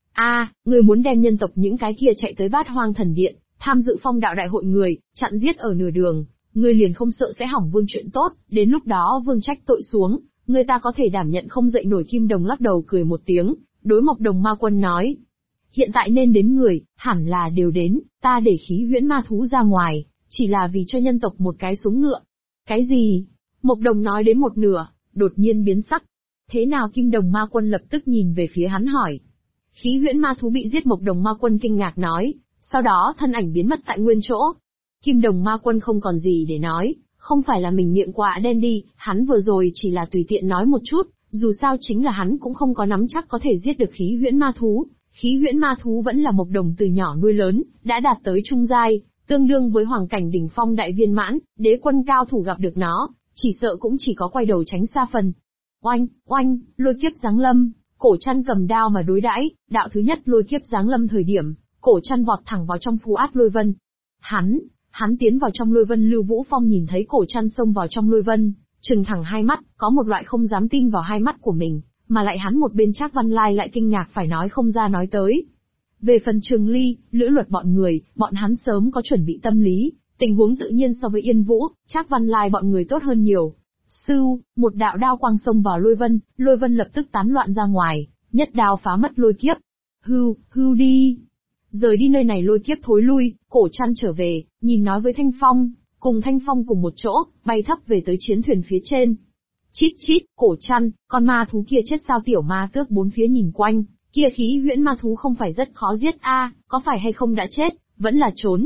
Người muốn đem nhân tộc những cái kia chạy tới Bát Hoang Thần Điện, tham dự phong đạo đại hội người, chặn giết ở nửa đường, ngươi liền không sợ sẽ hỏng vương chuyện tốt, đến lúc đó vương trách tội xuống, người ta có thể đảm nhận không dậy nổi. Kim Đồng lắc đầu cười một tiếng, đối Mộc Đồng ma quân nói. Hiện tại nên đến người, hẳn là đều đến, ta để khí huyễn ma thú ra ngoài, chỉ là vì cho nhân tộc một cái xuống ngựa. Cái gì? Mộc Đồng nói đến một nửa, đột nhiên biến sắc. Thế nào? Kim Đồng ma quân lập tức nhìn về phía hắn hỏi. Khí huyễn ma thú bị giết. Mộc Đồng ma quân kinh ngạc nói, sau đó thân ảnh biến mất tại nguyên chỗ. Kim Đồng ma quân không còn gì để nói, không phải là mình miệng quạ đen đi, hắn vừa rồi chỉ là tùy tiện nói một chút, dù sao chính là hắn cũng không có nắm chắc có thể giết được khí huyễn ma thú. Khí huyễn ma thú vẫn là Mộc Đồng từ nhỏ nuôi lớn, đã đạt tới trung giai, tương đương với hoàng cảnh đỉnh phong đại viên mãn, đế quân cao thủ gặp được nó, chỉ sợ cũng chỉ có quay đầu tránh xa phần. Oanh, oanh, lôi kiếp giáng lâm, cổ trăn cầm đao mà đối đãi, đạo thứ nhất lôi kiếp giáng lâm thời điểm, cổ trăn vọt thẳng vào trong phù át lôi vân. Hắn tiến vào trong lôi vân. Lưu Vũ Phong nhìn thấy cổ trăn xông vào trong lôi vân, trừng thẳng hai mắt, có một loại không dám tin vào hai mắt của mình, mà lại hắn một bên Trác Văn Lai lại kinh ngạc phải nói không ra nói tới. Về phần Trường Ly, Lữ Luật bọn người, bọn hắn sớm có chuẩn bị tâm lý, tình huống tự nhiên so với Yên Vũ, Trác Văn Lai bọn người tốt hơn nhiều. Sưu, một đạo đao quang xông vào Lôi Vân lập tức tán loạn ra ngoài, nhất đao phá mất lôi kiếp. Hưu đi. Rời đi nơi này lôi kiếp thối lui, Cổ Trăn trở về, nhìn nói với Thanh Phong, cùng Thanh Phong cùng một chỗ, bay thấp về tới chiến thuyền phía trên. Chít chít, Cổ Trăn, con ma thú kia chết sao? Tiểu Ma Tước bốn phía nhìn quanh, kia khí huyễn ma thú không phải rất khó giết a, có phải hay không đã chết, vẫn là trốn.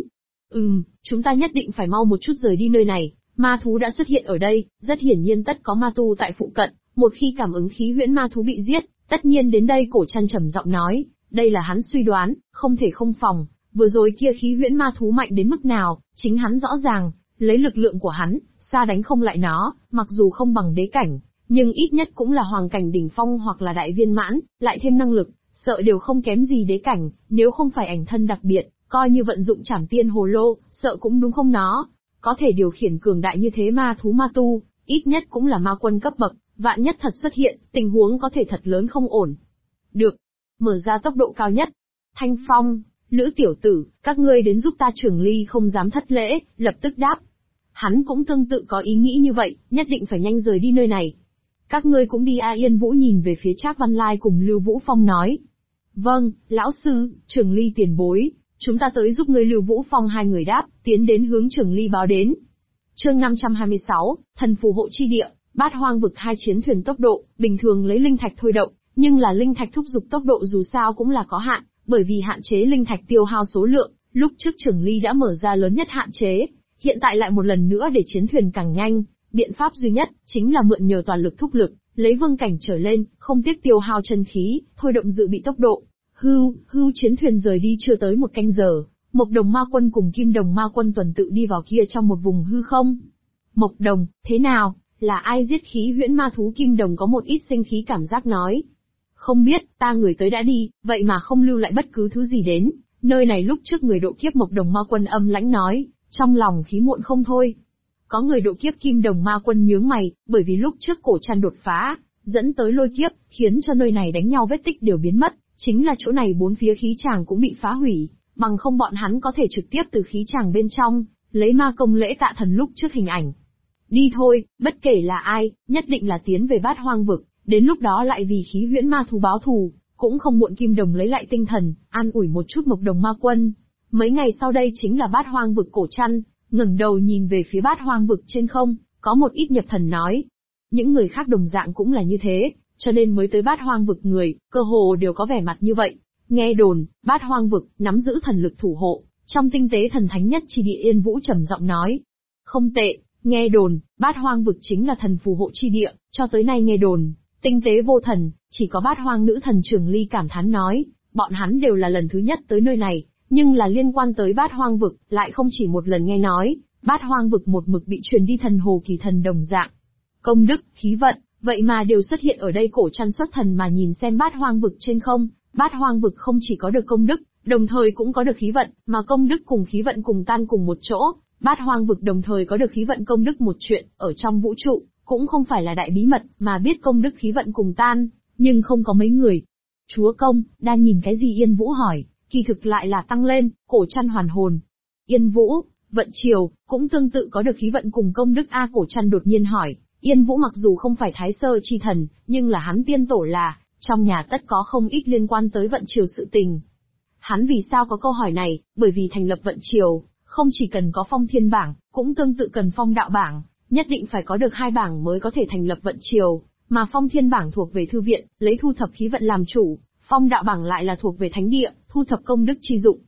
Chúng ta nhất định phải mau một chút rời đi nơi này, ma thú đã xuất hiện ở đây, rất hiển nhiên tất có ma tu tại phụ cận, một khi cảm ứng khí huyễn ma thú bị giết, tất nhiên đến đây. Cổ Trăn trầm giọng nói, đây là hắn suy đoán, không thể không phòng, vừa rồi kia khí huyễn ma thú mạnh đến mức nào, chính hắn rõ ràng, lấy lực lượng của hắn, xa đánh không lại nó, mặc dù không bằng đế cảnh, nhưng ít nhất cũng là hoàng cảnh đỉnh phong hoặc là đại viên mãn, lại thêm năng lực, sợ đều không kém gì đế cảnh, nếu không phải ảnh thân đặc biệt, coi như vận dụng Trảm Tiên Hồ Lô, sợ cũng đúng không nó. Có thể điều khiển cường đại như thế ma thú ma tu, ít nhất cũng là ma quân cấp bậc, vạn nhất thật xuất hiện, tình huống có thể thật lớn không ổn. Được, mở ra tốc độ cao nhất. Thanh Phong, Lữ tiểu tử, các ngươi đến giúp ta. Trường Ly không dám thất lễ, lập tức đáp. Hắn cũng tương tự có ý nghĩ như vậy, nhất định phải nhanh rời đi nơi này. Các ngươi cũng đi a. Yên Vũ nhìn về phía Trác Văn Lai cùng Lưu Vũ Phong nói. Vâng, lão sư. Trường Ly tiền bối, chúng ta tới giúp ngươi. Lưu Vũ Phong hai người đáp, tiến đến hướng Trường Ly báo đến. Chương 526, thần phù hộ chi địa. Bát Hoang vực hai chiến thuyền tốc độ, bình thường lấy linh thạch thôi động, nhưng là linh thạch thúc giục tốc độ dù sao cũng là có hạn, bởi vì hạn chế linh thạch tiêu hao số lượng, lúc trước Trường Ly đã mở ra lớn nhất hạn chế, hiện tại lại một lần nữa để chiến thuyền càng nhanh, biện pháp duy nhất chính là mượn nhờ toàn lực thúc lực, lấy vương cảnh trở lên, không tiếc tiêu hao chân khí, thôi động dự bị tốc độ. Hưu chiến thuyền rời đi chưa tới một canh giờ, Mộc Đồng Ma Quân cùng Kim Đồng Ma Quân tuần tự đi vào kia trong một vùng hư không. Mộc Đồng, thế nào? Là ai giết khí huyễn ma thú? Kim Đồng có một ít sinh khí cảm giác nói. Không biết, ta người tới đã đi, vậy mà không lưu lại bất cứ thứ gì đến. Nơi này lúc trước người độ kiếp. Mộc Đồng Ma Quân âm lãnh nói, trong lòng khí muộn không thôi. Có người độ kiếp. Kim Đồng Ma Quân nhướng mày, bởi vì lúc trước Cổ Trăn đột phá, dẫn tới lôi kiếp, khiến cho nơi này đánh nhau vết tích đều biến mất, chính là chỗ này bốn phía khí tràng cũng bị phá hủy, bằng không bọn hắn có thể trực tiếp từ khí tràng bên trong, lấy ma công lễ tạ thần lúc trước hình ảnh. Đi thôi, bất kể là ai, nhất định là tiến về Bát Hoang vực, đến lúc đó lại vì khí huyễn ma thú báo thù, cũng không muộn. Kim Đồng lấy lại tinh thần, an ủi một chút Mộc Đồng Ma Quân. Mấy ngày sau đây chính là Bát Hoang vực. Cổ Trăn ngẩng đầu nhìn về phía Bát Hoang vực trên không, có một ít nhập thần nói. Những người khác đồng dạng cũng là như thế, cho nên mới tới Bát Hoang vực người, cơ hồ đều có vẻ mặt như vậy. Nghe đồn, Bát Hoang vực nắm giữ thần lực thủ hộ, trong tinh tế thần thánh nhất chi địa. Yên Vũ trầm giọng nói. Không tệ, nghe đồn, Bát Hoang vực chính là thần phù hộ chi địa, cho tới nay nghe đồn, tinh tế vô thần, chỉ có Bát Hoang nữ thần. Trường Ly cảm thán nói, bọn hắn đều là lần thứ nhất tới nơi này, nhưng là liên quan tới Bát Hoang vực, lại không chỉ một lần nghe nói, Bát Hoang vực một mực bị truyền đi thần hồ kỳ thần đồng dạng. Công đức, khí vận, vậy mà đều xuất hiện ở đây. Cổ Trăn xuất thần mà nhìn xem Bát Hoang vực trên không, Bát Hoang vực không chỉ có được công đức, đồng thời cũng có được khí vận, mà công đức cùng khí vận cùng tan cùng một chỗ. Bát Hoang vực đồng thời có được khí vận công đức một chuyện, ở trong vũ trụ, cũng không phải là đại bí mật, mà biết công đức khí vận cùng tan, nhưng không có mấy người. Chúa công, đang nhìn cái gì? Yên Vũ hỏi, kỳ thực lại là tăng lên. Cổ Trăn hoàn hồn. Yên Vũ, vận chiều, cũng tương tự có được khí vận cùng công đức a. Cổ Trăn đột nhiên hỏi, Yên Vũ mặc dù không phải Thái Sơ chi thần, nhưng là hắn tiên tổ là, trong nhà tất có không ít liên quan tới vận chiều sự tình. Hắn vì sao có câu hỏi này? Bởi vì thành lập vận chiều, không chỉ cần có phong thiên bảng, cũng tương tự cần phong đạo bảng, nhất định phải có được hai bảng mới có thể thành lập vận chiều, mà phong thiên bảng thuộc về thư viện, lấy thu thập khí vận làm chủ, phong đạo bảng lại là thuộc về thánh địa, thu thập công đức chi dụng.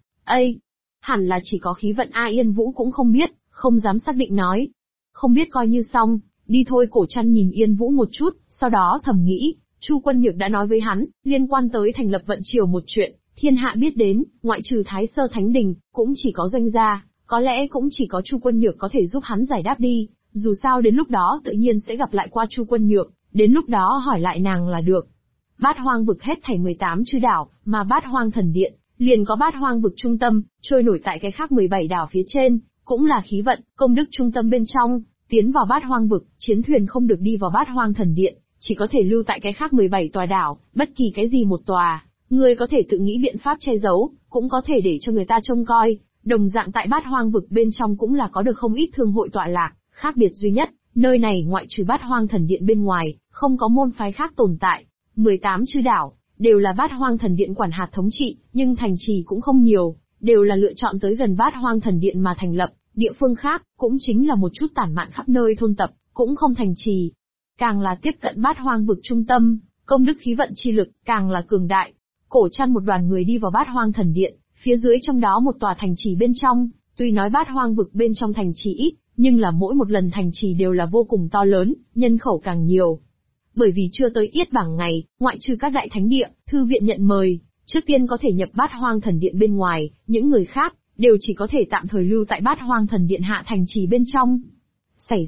Hẳn là chỉ có khí vận a. Yên Vũ cũng không biết, không dám xác định nói. Không biết coi như xong, đi thôi. Cổ Trăn nhìn Yên Vũ một chút, sau đó thầm nghĩ, Chu Quân Nhược đã nói với hắn, liên quan tới thành lập vận chiều một chuyện, thiên hạ biết đến, ngoại trừ Thái Sơ Thánh Đình, cũng chỉ có Doanh gia, có lẽ cũng chỉ có Chu Quân Nhược có thể giúp hắn giải đáp đi, dù sao đến lúc đó tự nhiên sẽ gặp lại qua Chu Quân Nhược, đến lúc đó hỏi lại nàng là được. Bát Hoang vực hết thảy 18 chư đảo, mà Bát Hoang thần điện, liền có Bát Hoang vực trung tâm, trôi nổi tại cái khác 17 đảo phía trên, cũng là khí vận, công đức trung tâm bên trong, tiến vào Bát Hoang vực, chiến thuyền không được đi vào Bát Hoang thần điện, chỉ có thể lưu tại cái khác 17 tòa đảo, bất kỳ cái gì một tòa, ngươi có thể tự nghĩ biện pháp che giấu, cũng có thể để cho người ta trông coi. Đồng dạng tại Bát Hoang vực bên trong cũng là có được không ít thương hội tọa lạc, khác biệt duy nhất, nơi này ngoại trừ Bát Hoang thần điện bên ngoài, không có môn phái khác tồn tại. 18 chư đảo, đều là Bát Hoang thần điện quản hạt thống trị, nhưng thành trì cũng không nhiều, đều là lựa chọn tới gần Bát Hoang thần điện mà thành lập, địa phương khác, cũng chính là một chút tản mạn khắp nơi thôn tập, cũng không thành trì. Càng là tiếp cận Bát Hoang vực trung tâm, công đức khí vận chi lực, càng là cường đại. Cổ Trăn một đoàn người đi vào Bát Hoang thần điện, phía dưới trong đó một tòa thành trì bên trong, tuy nói Bát Hoang vực bên trong thành trì ít, nhưng là mỗi một lần thành trì đều là vô cùng to lớn, nhân khẩu càng nhiều. Bởi vì chưa tới Yết Bảng ngày, ngoại trừ các đại thánh địa, thư viện nhận mời, trước tiên có thể nhập Bát Hoang thần điện bên ngoài, những người khác đều chỉ có thể tạm thời lưu tại Bát Hoang thần điện hạ thành trì bên trong. Xảy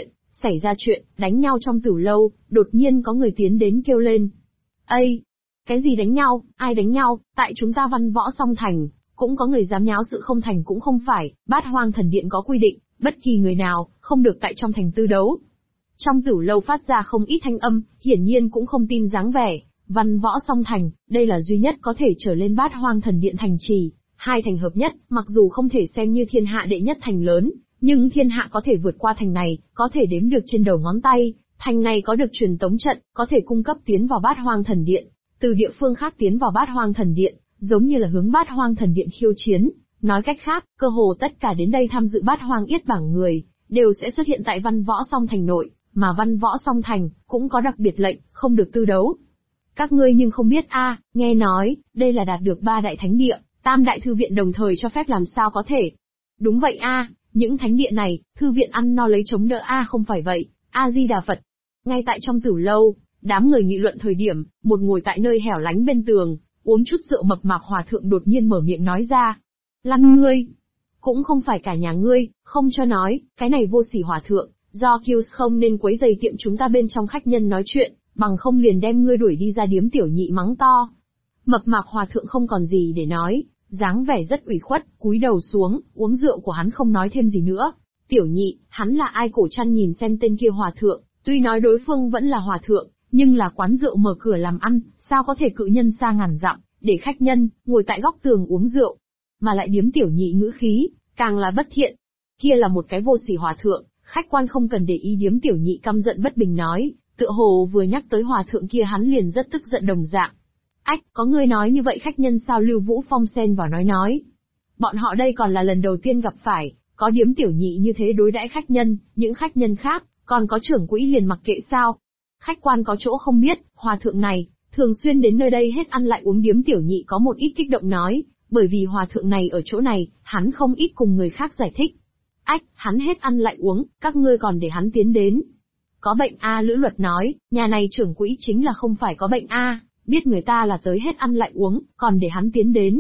ra chuyện, đánh nhau trong tử lâu, đột nhiên có người tiến đến kêu lên. Ây! Cái gì đánh nhau, ai đánh nhau, tại chúng ta Văn Võ Song Thành, cũng có người dám nháo sự không thành cũng không phải, Bát Hoang thần điện có quy định, bất kỳ người nào, không được tại trong thành tư đấu. Trong tử lâu phát ra không ít thanh âm, hiển nhiên cũng không tin dáng vẻ, Văn Võ Song Thành, đây là duy nhất có thể trở lên Bát Hoang thần điện thành trì, hai thành hợp nhất, mặc dù không thể xem như thiên hạ đệ nhất thành lớn, nhưng thiên hạ có thể vượt qua thành này, có thể đếm được trên đầu ngón tay, thành này có được truyền tống trận, có thể cung cấp tiến vào Bát Hoang thần điện, từ địa phương khác tiến vào Bát Hoang thần điện, giống như là hướng Bát Hoang thần điện khiêu chiến, nói cách khác, cơ hồ tất cả đến đây tham dự Bát Hoang Yết Bảng người, đều sẽ xuất hiện tại Văn Võ Song Thành nội, mà Văn Võ Song Thành, cũng có đặc biệt lệnh, không được tư đấu. Các ngươi nhưng không biết nghe nói, đây là đạt được 3 đại thánh địa, tam đại thư viện đồng thời cho phép làm sao có thể. Đúng vậy những thánh địa này, thư viện ăn no lấy chống đỡ không phải vậy, A-di-đà Phật. Ngay tại trong tử lâu, đám người nghị luận thời điểm, một ngồi tại nơi hẻo lánh bên tường, uống chút rượu mập mạp hòa thượng đột nhiên mở miệng nói ra. Lăn ngươi! Cũng không phải cả nhà ngươi, không cho nói, cái này vô sỉ hòa thượng, do Kiêu không nên quấy rầy tiệm chúng ta bên trong khách nhân nói chuyện, bằng không liền đem ngươi đuổi đi ra điếm tiểu nhị mắng to. Mập mạp hòa thượng không còn gì để nói, dáng vẻ rất ủy khuất, cúi đầu xuống, uống rượu của hắn không nói thêm gì nữa. Tiểu nhị, hắn là ai? Cổ Trăn nhìn xem tên kia hòa thượng, tuy nói đối phương vẫn là hòa thượng, nhưng là quán rượu mở cửa làm ăn, sao có thể cự nhân xa ngàn dặm, để khách nhân ngồi tại góc tường uống rượu, mà lại điếm tiểu nhị ngữ khí càng là bất thiện. Kia là một cái vô sỉ hòa thượng, khách quan không cần để ý. Điếm tiểu nhị căm giận bất bình nói, tựa hồ vừa nhắc tới hòa thượng kia hắn liền rất tức giận đồng dạng. Ách, có người nói như vậy khách nhân sao? Lưu Vũ Phong xen vào nói. Bọn họ đây còn là lần đầu tiên gặp phải, có điếm tiểu nhị như thế đối đãi khách nhân, những khách nhân khác, còn có trưởng quỹ liền mặc kệ sao? Khách quan có chỗ không biết, hòa thượng này, thường xuyên đến nơi đây hết ăn lại uống. Điếm tiểu nhị có một ít kích động nói, bởi vì hòa thượng này ở chỗ này, hắn không ít cùng người khác giải thích. Ách, hắn hết ăn lại uống, các ngươi còn để hắn tiến đến. Có bệnh Lữ Luật nói, nhà này trưởng quỹ chính là không phải có bệnh biết người ta là tới hết ăn lại uống, còn để hắn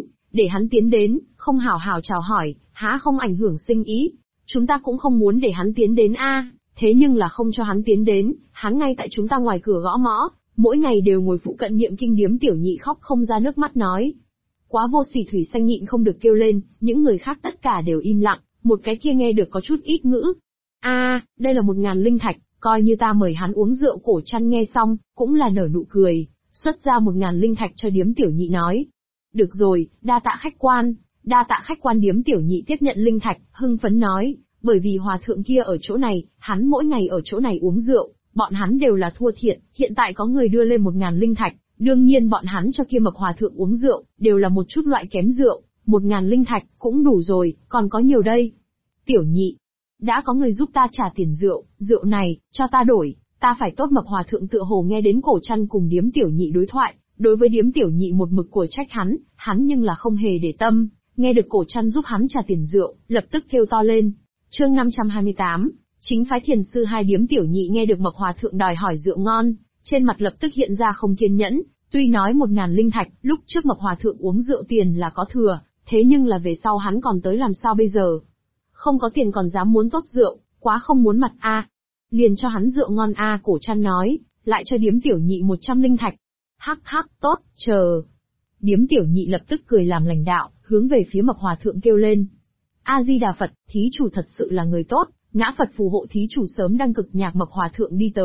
tiến đến, không hảo hảo chào hỏi, há không ảnh hưởng sinh ý. Chúng ta cũng không muốn để hắn tiến đến thế nhưng là không cho hắn tiến đến, hắn ngay tại chúng ta ngoài cửa gõ mõ, mỗi ngày đều ngồi phụ cận niệm kinh. Điếm tiểu nhị khóc không ra nước mắt nói. Quá vô sỉ. Thủy Xanh nhịn không được kêu lên, những người khác tất cả đều im lặng, một cái kia nghe được có chút ít ngữ. Đây là 1000 linh thạch, coi như ta mời hắn uống rượu. Cổ Trăn nghe xong, cũng là nở nụ cười, xuất ra 1000 linh thạch cho điếm tiểu nhị nói. Được rồi, đa tạ khách quan. Điếm tiểu nhị tiếp nhận linh thạch, hưng phấn nói, bởi vì hòa thượng kia ở chỗ này, hắn mỗi ngày ở chỗ này uống rượu, bọn hắn đều là thua thiệt, hiện tại có người đưa lên 1000 linh thạch, đương nhiên bọn hắn cho kia mập hòa thượng uống rượu, đều là một chút loại kém rượu, 1000 linh thạch, cũng đủ rồi, còn có nhiều đây. Tiểu nhị, đã có người giúp ta trả tiền rượu này, cho ta đổi, ta phải tốt. Mập hòa thượng tựa hồ nghe đến Cổ Trăn cùng điếm tiểu nhị đối thoại, đối với điếm tiểu nhị một mực của trách hắn nhưng là không hề để tâm, nghe được Cổ Trăn giúp hắn trả tiền rượu, lập tức kêu to lên. Chương 528, chính phái thiền sư hai. Điếm tiểu nhị nghe được mập hòa thượng đòi hỏi rượu ngon, trên mặt lập tức hiện ra không kiên nhẫn, tuy nói 1000 linh thạch, lúc trước mập hòa thượng uống rượu tiền là có thừa, thế nhưng là về sau hắn còn tới làm sao bây giờ? Không có tiền còn dám muốn tốt rượu, quá không muốn mặt Liền cho hắn rượu ngon Cổ Trăn nói, lại cho điếm tiểu nhị 100 linh thạch. Hắc, tốt, chờ. Điếm tiểu nhị lập tức cười làm lành đạo, hướng về phía mập hòa thượng kêu lên. A-di-đà Phật, thí chủ thật sự là người tốt, ngã Phật phù hộ thí chủ sớm đăng cực nhạc. Mập hòa thượng đi tới,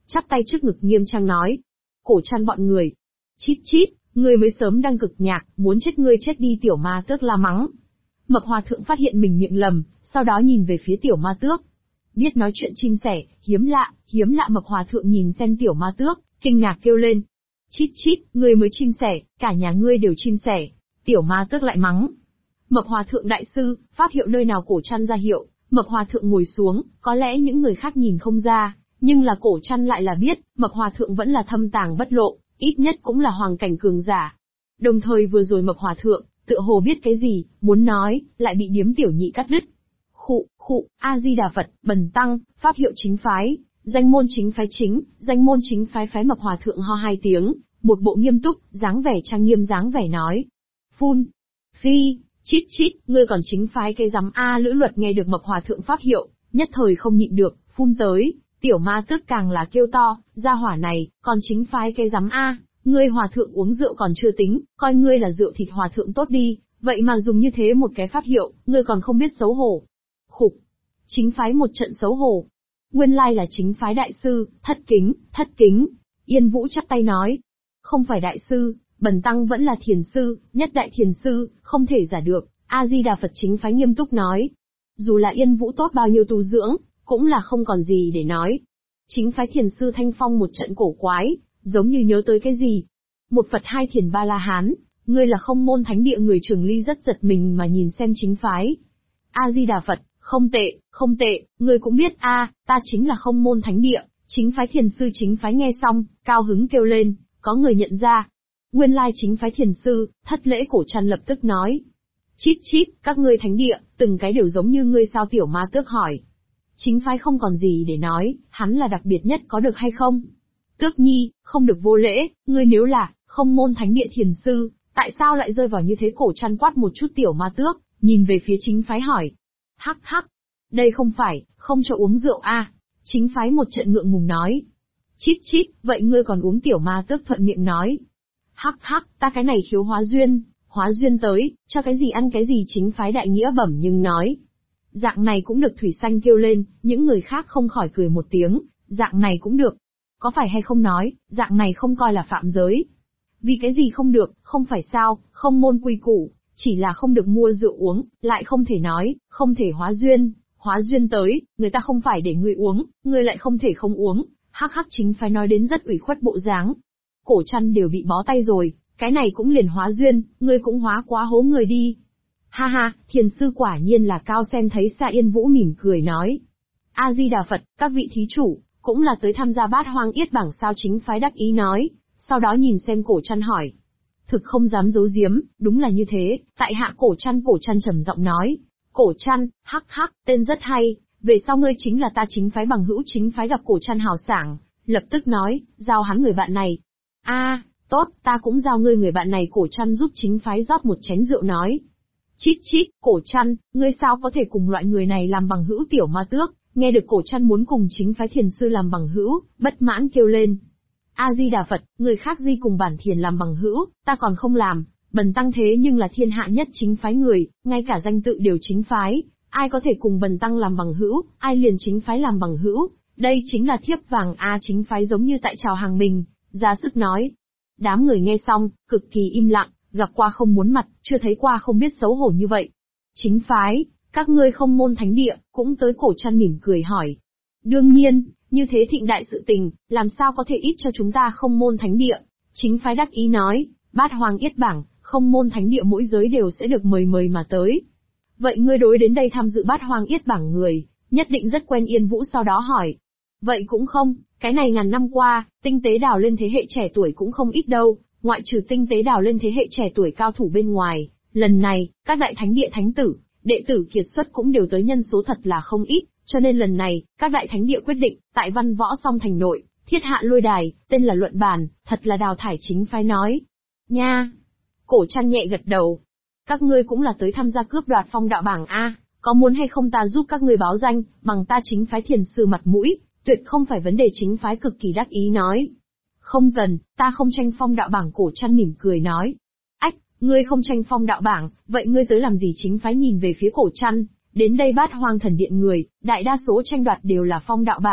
chắp tay trước ngực nghiêm trang nói. Cổ Trăn bọn người. Chít chít, ngươi mới sớm đang cực nhạc, muốn chết ngươi chết đi, tiểu ma tước la mắng. Mập hòa thượng phát hiện mình miệng lầm, sau đó nhìn về phía tiểu ma tước. Biết nói chuyện chim sẻ, hiếm lạ mập hòa thượng nhìn xem tiểu ma tước, kinh ngạc kêu lên. Chít chít, ngươi mới chim sẻ, cả nhà ngươi đều chim sẻ. Tiểu ma tước lại mắng. Mập hòa thượng đại sư, pháp hiệu nơi nào? Cổ Trăn ra hiệu, mập hòa thượng ngồi xuống, có lẽ những người khác nhìn không ra, nhưng là Cổ Trăn lại là biết, mập hòa thượng vẫn là thâm tàng bất lộ, ít nhất cũng là hoàng cảnh cường giả. Đồng thời vừa rồi mập hòa thượng, tựa hồ biết cái gì, muốn nói, lại bị điếm tiểu nhị cắt đứt. Khụ, A-di-đà Phật, bần tăng, pháp hiệu chính phái, danh môn chính phái chính, danh môn chính phái phái. Mập hòa thượng ho hai tiếng, một bộ nghiêm túc, dáng vẻ trang nghiêm dáng vẻ nói. Phun. Phi, chít chít, ngươi còn chính phái cái rắm A. Lữ Luật nghe được mập hòa thượng pháp hiệu, nhất thời không nhịn được, phun tới, tiểu ma tước càng là kêu to, gia hỏa này, còn chính phái cái rắm A. Ngươi hòa thượng uống rượu còn chưa tính, coi ngươi là rượu thịt hòa thượng tốt đi, vậy mà dùng như thế một cái pháp hiệu, ngươi còn không biết xấu hổ. Khục. Chính phái một trận xấu hổ. Nguyên lai là chính phái đại sư, thất kính. Yên Vũ chắp tay nói. Không phải đại sư, bần tăng vẫn là thiền sư, nhất đại thiền sư, không thể giả được. A-di-đà Phật chính phái nghiêm túc nói. Dù là Yên Vũ tốt bao nhiêu tu dưỡng, cũng là không còn gì để nói. Chính phái thiền sư Thanh Phong một trận cổ quái, giống như nhớ tới cái gì. Một Phật hai thiền ba la hán, ngươi là không môn thánh địa. Người Trường Ly rất giật mình mà nhìn xem chính phái. A-di-đà Phật, không tệ, ngươi cũng biết a, ta chính là không môn thánh địa, chính phái thiền sư. Chính phái nghe xong, cao hứng kêu lên, có người nhận ra. Nguyên lai chính phái thiền sư, thất lễ. Cổ Trăn lập tức nói. Chít chít, các ngươi thánh địa, từng cái đều giống như ngươi sao? Tiểu ma tước hỏi. Chính phái không còn gì để nói, hắn là đặc biệt nhất có được hay không? Tước nhi, không được vô lễ, ngươi nếu là không môn thánh địa thiền sư, tại sao lại rơi vào như thế? Cổ Trăn quát một chút tiểu ma tước, nhìn về phía chính phái hỏi. Hắc, đây không phải, không cho uống rượu a. Chính phái một trận ngượng ngùng nói. Chít chít, vậy ngươi còn uống? Tiểu ma tước thuận miệng nói. Hắc, ta cái này khiếu hóa duyên tới, cho cái gì ăn cái gì. Chính phái đại nghĩa bẩm nhưng nói. Dạng này cũng được. Thủy Xanh kêu lên, những người khác không khỏi cười một tiếng, dạng này cũng được. Có phải hay không nói, dạng này không coi là phạm giới. Vì cái gì không được, không phải sao, không môn quy củ, chỉ là không được mua rượu uống, lại không thể nói, không thể hóa duyên tới, người ta không phải để ngươi uống, ngươi lại không thể không uống. Hắc, chính phái nói đến rất ủy khuất bộ dáng. Cổ Trăn đều bị bó tay rồi, cái này cũng liền hóa duyên, ngươi cũng hóa quá hố người đi. Ha, thiền sư quả nhiên là cao xem thấy xa. Yên Vũ mỉm cười nói. A-di-đà Phật, các vị thí chủ, cũng là tới tham gia Bát Hoang Yết bảng sao? Chính phái đắc ý nói, sau đó nhìn xem Cổ Trăn hỏi. Thực không dám giấu giếm, đúng là như thế, tại hạ Cổ Trăn trầm giọng nói. Cổ Trăn, hắc, tên rất hay, về sau ngươi chính là ta chính phái bằng hữu. Chính phái gặp Cổ Trăn hào sảng, lập tức nói, giao hắn người bạn này. A, tốt, ta cũng giao ngươi người bạn này. Cổ Trăn giúp chính phái rót một chén rượu nói. Chít chít, Cổ Trăn, ngươi sao có thể cùng loại người này làm bằng hữu? Tiểu ma tước, nghe được Cổ Trăn muốn cùng chính phái thiền sư làm bằng hữu, bất mãn kêu lên. A-di-đà Phật, người khác di cùng bản thiền làm bằng hữu, ta còn không làm, bần tăng thế nhưng là thiên hạ nhất chính phái người, ngay cả danh tự đều chính phái, ai có thể cùng bần tăng làm bằng hữu, ai liền chính phái làm bằng hữu, đây chính là thiếp vàng a. Chính phái giống như tại chào hàng mình, ra sức nói. Đám người nghe xong, cực kỳ im lặng, gặp qua không muốn mặt, chưa thấy qua không biết xấu hổ như vậy. Chính phái, các ngươi không môn thánh địa, cũng tới. Cổ Trăn mỉm cười hỏi. Đương nhiên, như thế thịnh đại sự tình, làm sao có thể ít cho chúng ta không môn thánh địa? Chính phái đắc ý nói, Bát Hoang Yết bảng, không môn thánh địa mỗi giới đều sẽ được mời mà tới. Vậy ngươi đối đến đây tham dự Bát Hoang Yết bảng người, nhất định rất quen. Yên Vũ sau đó hỏi. Vậy cũng không, cái này ngàn năm qua, tinh tế đào lên thế hệ trẻ tuổi cũng không ít đâu, ngoại trừ tinh tế đào lên thế hệ trẻ tuổi cao thủ bên ngoài, lần này, các đại thánh địa thánh tử, đệ tử kiệt xuất cũng đều tới, nhân số thật là không ít, cho nên lần này, các đại thánh địa quyết định, tại Văn Võ Song Thành nội, thiết hạ lôi đài, tên là luận bàn, thật là đào thải. Chính phái nói. Nha! Cổ Trăn nhẹ gật đầu. Các ngươi cũng là tới tham gia cướp đoạt phong đạo bảng a, có muốn hay không ta giúp các ngươi báo danh, bằng ta chính phái thiền sư mặt mũi, tuyệt không phải vấn đề. Chính phái cực kỳ đắc ý nói. Không cần, ta không tranh phong đạo bảng. Cổ Trăn mỉm cười nói. Ách, ngươi không tranh phong đạo bảng, vậy ngươi tới làm gì? Chính phái nhìn về phía Cổ Trăn. Đến đây Bát Hoang Thần Điện người, đại đa số tranh đoạt đều là phong đạo bảng,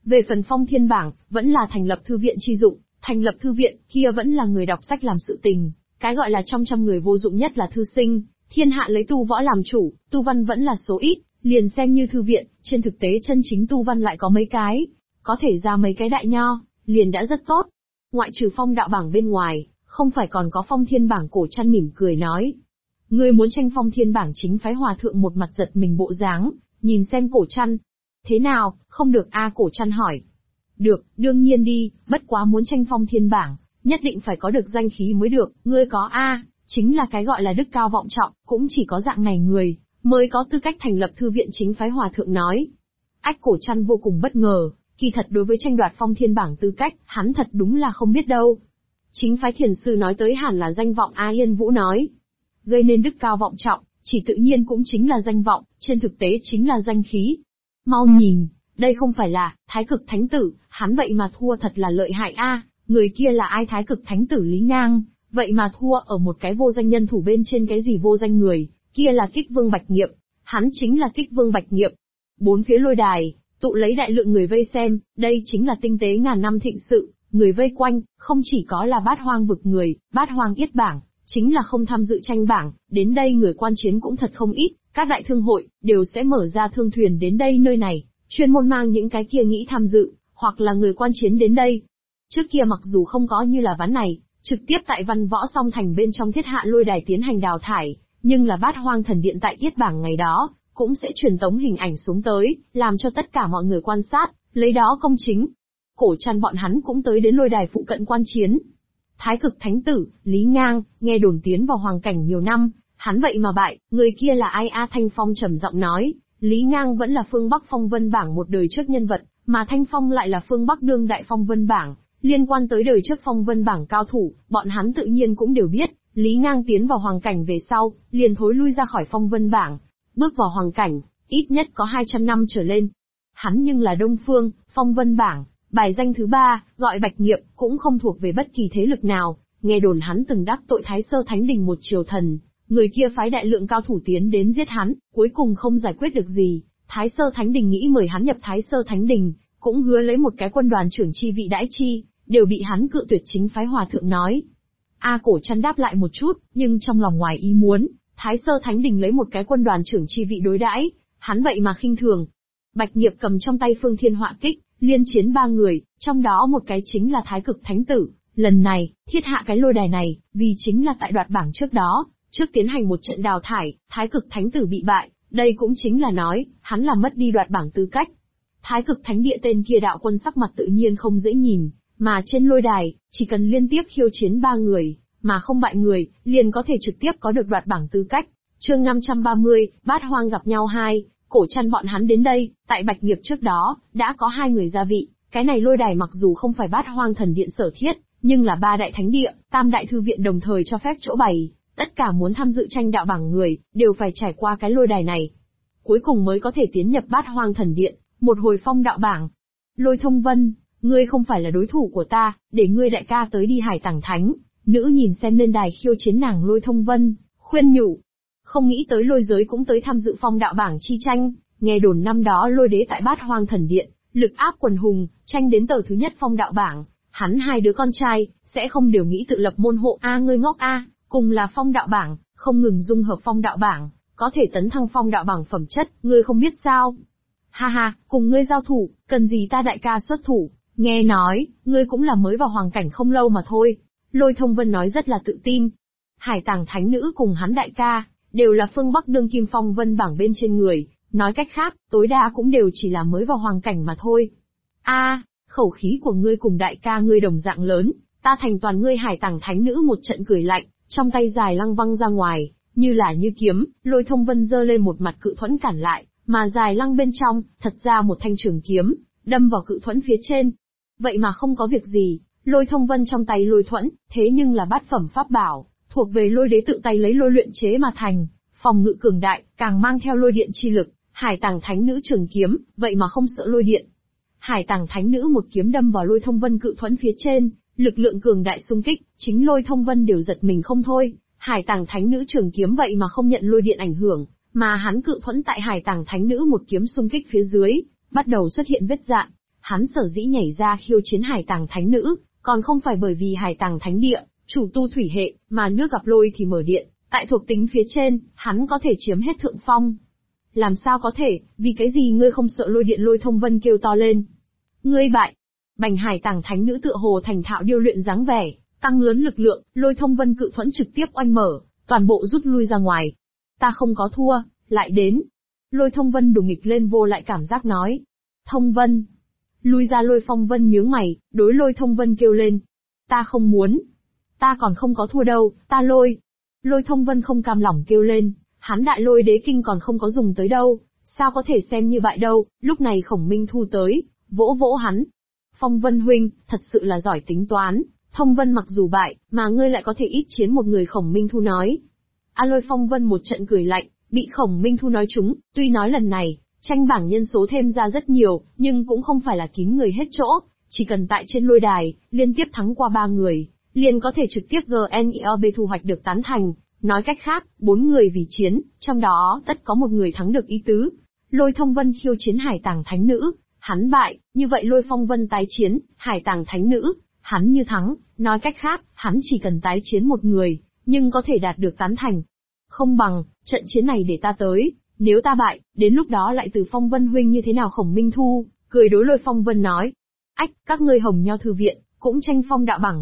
Về phần phong thiên bảng, vẫn là thành lập thư viện chi dụng, thành lập thư viện, kia vẫn là người đọc sách làm sự tình. Cái gọi là trong trăm người vô dụng nhất là thư sinh, thiên hạ lấy tu võ làm chủ, tu văn vẫn là số ít, liền xem như thư viện, trên thực tế chân chính tu văn lại có mấy cái, có thể ra mấy cái đại nho, liền đã rất tốt. Ngoại trừ phong đạo bảng bên ngoài, không phải còn có phong thiên bảng. Cổ Trăn mỉm cười nói. Ngươi muốn tranh phong thiên bảng? Chính phái hòa thượng một mặt giật mình bộ dáng, nhìn xem Cổ Trăn. Thế nào, không được a? Cổ Trăn hỏi. Được, đương nhiên đi, bất quá muốn tranh phong thiên bảng, nhất định phải có được danh khí mới được, ngươi có a? Chính là cái gọi là đức cao vọng trọng, cũng chỉ có dạng này người, mới có tư cách thành lập thư viện. Chính phái hòa thượng nói. Ách! Cổ Trăn vô cùng bất ngờ, kỳ thật đối với tranh đoạt phong thiên bảng tư cách, hắn thật đúng là không biết đâu. Chính phái thiền sư nói tới hẳn là danh vọng a. Yên Vũ nói. Gây nên đức cao vọng trọng, chỉ tự nhiên cũng chính là danh vọng, trên thực tế chính là danh khí. Mau nhìn, đây không phải là Thái Cực Thánh Tử, hắn vậy mà thua, thật là lợi hại a. Người kia là ai? Thái Cực Thánh Tử Lý Ngang, vậy mà thua ở một cái vô danh nhân thủ bên trên. Cái gì vô danh người, kia là Kích Vương Bạch Nghiệp, hắn chính là Kích Vương Bạch Nghiệp. Bốn phía lôi đài, tụ lấy đại lượng người vây xem, đây chính là tinh tế ngàn năm thịnh sự, người vây quanh, không chỉ có là Bát Hoang vực người, Bát Hoang Yết bảng, chính là không tham dự tranh bảng, đến đây người quan chiến cũng thật không ít, các đại thương hội, đều sẽ mở ra thương thuyền đến đây nơi này, chuyên môn mang những cái kia nghĩ tham dự, hoặc là người quan chiến đến đây. Trước kia mặc dù không có như là ván này, trực tiếp tại Văn Võ Song Thành bên trong thiết hạ lôi đài tiến hành đào thải, nhưng là Bát Hoang Thần Điện tại Yết bảng ngày đó, cũng sẽ truyền tống hình ảnh xuống tới, làm cho tất cả mọi người quan sát, lấy đó công chính. Cổ Trăn bọn hắn cũng tới đến lôi đài phụ cận quan chiến. Thái Cực Thánh Tử, Lý Ngang, nghe đồn tiến vào hoàng cảnh nhiều năm, hắn vậy mà bại, người kia là ai a? Thanh Phong trầm giọng nói, Lý Ngang vẫn là phương Bắc Phong Vân bảng một đời trước nhân vật, mà Thanh Phong lại là phương Bắc đương đại Phong Vân bảng, liên quan tới đời trước Phong Vân bảng cao thủ, bọn hắn tự nhiên cũng đều biết, Lý Ngang tiến vào hoàng cảnh về sau, liền thối lui ra khỏi Phong Vân bảng, bước vào hoàng cảnh, ít nhất có 200 năm trở lên. Hắn nhưng là Đông Phương, Phong Vân bảng, bài danh thứ 3, gọi Bạch Nghiệp, cũng không thuộc về bất kỳ thế lực nào, nghe đồn hắn từng đắc tội Thái Sơ Thánh Đình một triều thần, người kia phái đại lượng cao thủ tiến đến giết hắn, cuối cùng không giải quyết được gì, Thái Sơ Thánh Đình nghĩ mời hắn nhập Thái Sơ Thánh Đình, cũng hứa lấy một cái quân đoàn trưởng chi vị đãi chi, đều bị hắn cự tuyệt. Chính phái hòa thượng nói. A. Cổ Trăn đáp lại một chút, nhưng trong lòng ngoài ý muốn, Thái Sơ Thánh Đình lấy một cái quân đoàn trưởng chi vị đối đãi, hắn vậy mà khinh thường. Bạch Nghiệp cầm trong tay Phương Thiên Họa Kích, liên chiến 3 người, trong đó một cái chính là Thái Cực Thánh Tử. Lần này, thiết hạ cái lôi đài này, vì chính là tại đoạt bảng trước đó, trước tiến hành một trận đào thải, Thái Cực Thánh Tử bị bại, đây cũng chính là nói, hắn là mất đi đoạt bảng tư cách. Thái Cực Thánh Địa tên kia đạo quân sắc mặt tự nhiên không dễ nhìn, mà trên lôi đài, chỉ cần liên tiếp khiêu chiến 3 người, mà không bại người, liền có thể trực tiếp có được đoạt bảng tư cách. Chương 530, Bát Hoang gặp nhau 2, Cổ Trăn bọn hắn đến đây, tại Bạch Nghiệp trước đó, đã có 2 người gia vị, cái này lôi đài mặc dù không phải Bát Hoang Thần Điện sở thiết, nhưng là 3 đại thánh địa, tam đại thư viện đồng thời cho phép chỗ bày, tất cả muốn tham dự tranh đạo bảng người, đều phải trải qua cái lôi đài này. Cuối cùng mới có thể tiến nhập Bát Hoang Thần Điện, một hồi phong đạo bảng. Lôi Thông Vân, ngươi không phải là đối thủ của ta, để ngươi đại ca tới đi. Hải Tàng Thánh Nữ nhìn xem lên đài khiêu chiến nàng Lôi Thông Vân, khuyên nhủ. Không nghĩ tới lôi giới cũng tới tham dự phong đạo bảng chi tranh, nghe đồn năm đó lôi đế tại Bát Hoang Thần Điện, lực áp quần hùng, tranh đến tờ thứ nhất phong đạo bảng, hắn 2 đứa con trai, sẽ không đều nghĩ tự lập môn hộ a? Ngươi ngốc a, cùng là phong đạo bảng, không ngừng dung hợp phong đạo bảng, có thể tấn thăng phong đạo bảng phẩm chất, ngươi không biết sao? Ha ha, cùng ngươi giao thủ, cần gì ta đại ca xuất thủ, nghe nói, ngươi cũng là mới vào hoàng cảnh không lâu mà thôi. Lôi Thông Vân nói rất là tự tin. Hải Tàng Thánh Nữ cùng hắn đại ca, đều là phương Bắc đương kim phong vân bảng bên trên người, nói cách khác, tối đa cũng đều chỉ là mới vào hoàng cảnh mà thôi. A, khẩu khí của ngươi cùng đại ca ngươi đồng dạng lớn, ta thành toàn ngươi. Hải Tàng Thánh Nữ một trận cười lạnh, trong tay dài lăng văng ra ngoài, như là như kiếm, Lôi Thông Vân giơ lên một mặt cự thuẫn cản lại, mà dài lăng bên trong, thật ra một thanh trường kiếm, đâm vào cự thuẫn phía trên. Vậy mà không có việc gì, Lôi Thông Vân trong tay lôi thuẫn, thế nhưng là bát phẩm pháp bảo, thuộc về lôi đế tự tay lấy lôi luyện chế mà thành, phòng ngự cường đại, càng mang theo lôi điện chi lực. Hải Tàng Thánh Nữ trường kiếm, vậy mà không sợ lôi điện. Hải Tàng Thánh Nữ một kiếm đâm vào Lôi Thông Vân cự thuẫn phía trên, lực lượng cường đại xung kích, chính Lôi Thông Vân đều giật mình không thôi. Hải Tàng Thánh Nữ trường kiếm vậy mà không nhận lôi điện ảnh hưởng, mà hắn cự thuẫn tại Hải Tàng Thánh Nữ một kiếm xung kích phía dưới, bắt đầu xuất hiện vết rạn. Hắn sở dĩ nhảy ra khiêu chiến Hải Tàng Thánh Nữ, còn không phải bởi vì Hải Tàng Thánh Địa, chủ tu thủy hệ, mà nước gặp lôi thì mở điện, tại thuộc tính phía trên, hắn có thể chiếm hết thượng phong. Làm sao có thể, vì cái gì ngươi không sợ lôi điện? Lôi Thông Vân kêu to lên. Ngươi bại. Bành Hải Tàng Thánh Nữ tựa hồ thành thạo điêu luyện dáng vẻ, tăng lớn lực lượng, Lôi Thông Vân cự thuẫn trực tiếp oanh mở, toàn bộ rút lui ra ngoài. Ta không có thua, lại đến. Lôi Thông Vân đùng nghịch lên vô lại cảm giác nói. Thông Vân. Lui ra. Lôi Phong Vân nhướng mày, đối Lôi Thông Vân kêu lên. Ta không muốn. Ta còn không có thua đâu, ta lôi. Lôi Thông Vân không cam lòng kêu lên, hắn đại lôi đế kinh còn không có dùng tới đâu, sao có thể xem như vậy đâu. Lúc này Khổng Minh Thu tới, vỗ vỗ hắn. Phong Vân huynh, thật sự là giỏi tính toán, Thông Vân mặc dù bại, mà ngươi lại có thể ít chiến một người. Khổng Minh Thu nói. Lôi Phong Vân một trận cười lạnh, bị Khổng Minh Thu nói trúng, tuy nói lần này, tranh bảng nhân số thêm ra rất nhiều, nhưng cũng không phải là kín người hết chỗ, chỉ cần tại trên lôi đài, liên tiếp thắng qua 3 người, liền có thể trực tiếp GNELB thu hoạch được tán thành. Nói cách khác, 4 người vì chiến, trong đó tất có một người thắng được ý tứ. Lôi Thông Vân khiêu chiến Hải Tàng Thánh Nữ, hắn bại, như vậy Lôi Phong Vân tái chiến, Hải Tàng Thánh Nữ, hắn như thắng, nói cách khác, hắn chỉ cần tái chiến một người, nhưng có thể đạt được tán thành. Không bằng, trận chiến này để ta tới, nếu ta bại, đến lúc đó lại từ Phong Vân huynh như thế nào? Khổng Minh Thu, cười đối Lôi Phong Vân nói. Ách, các ngươi Hồng Nho Thư Viện, cũng tranh phong đạo bảng.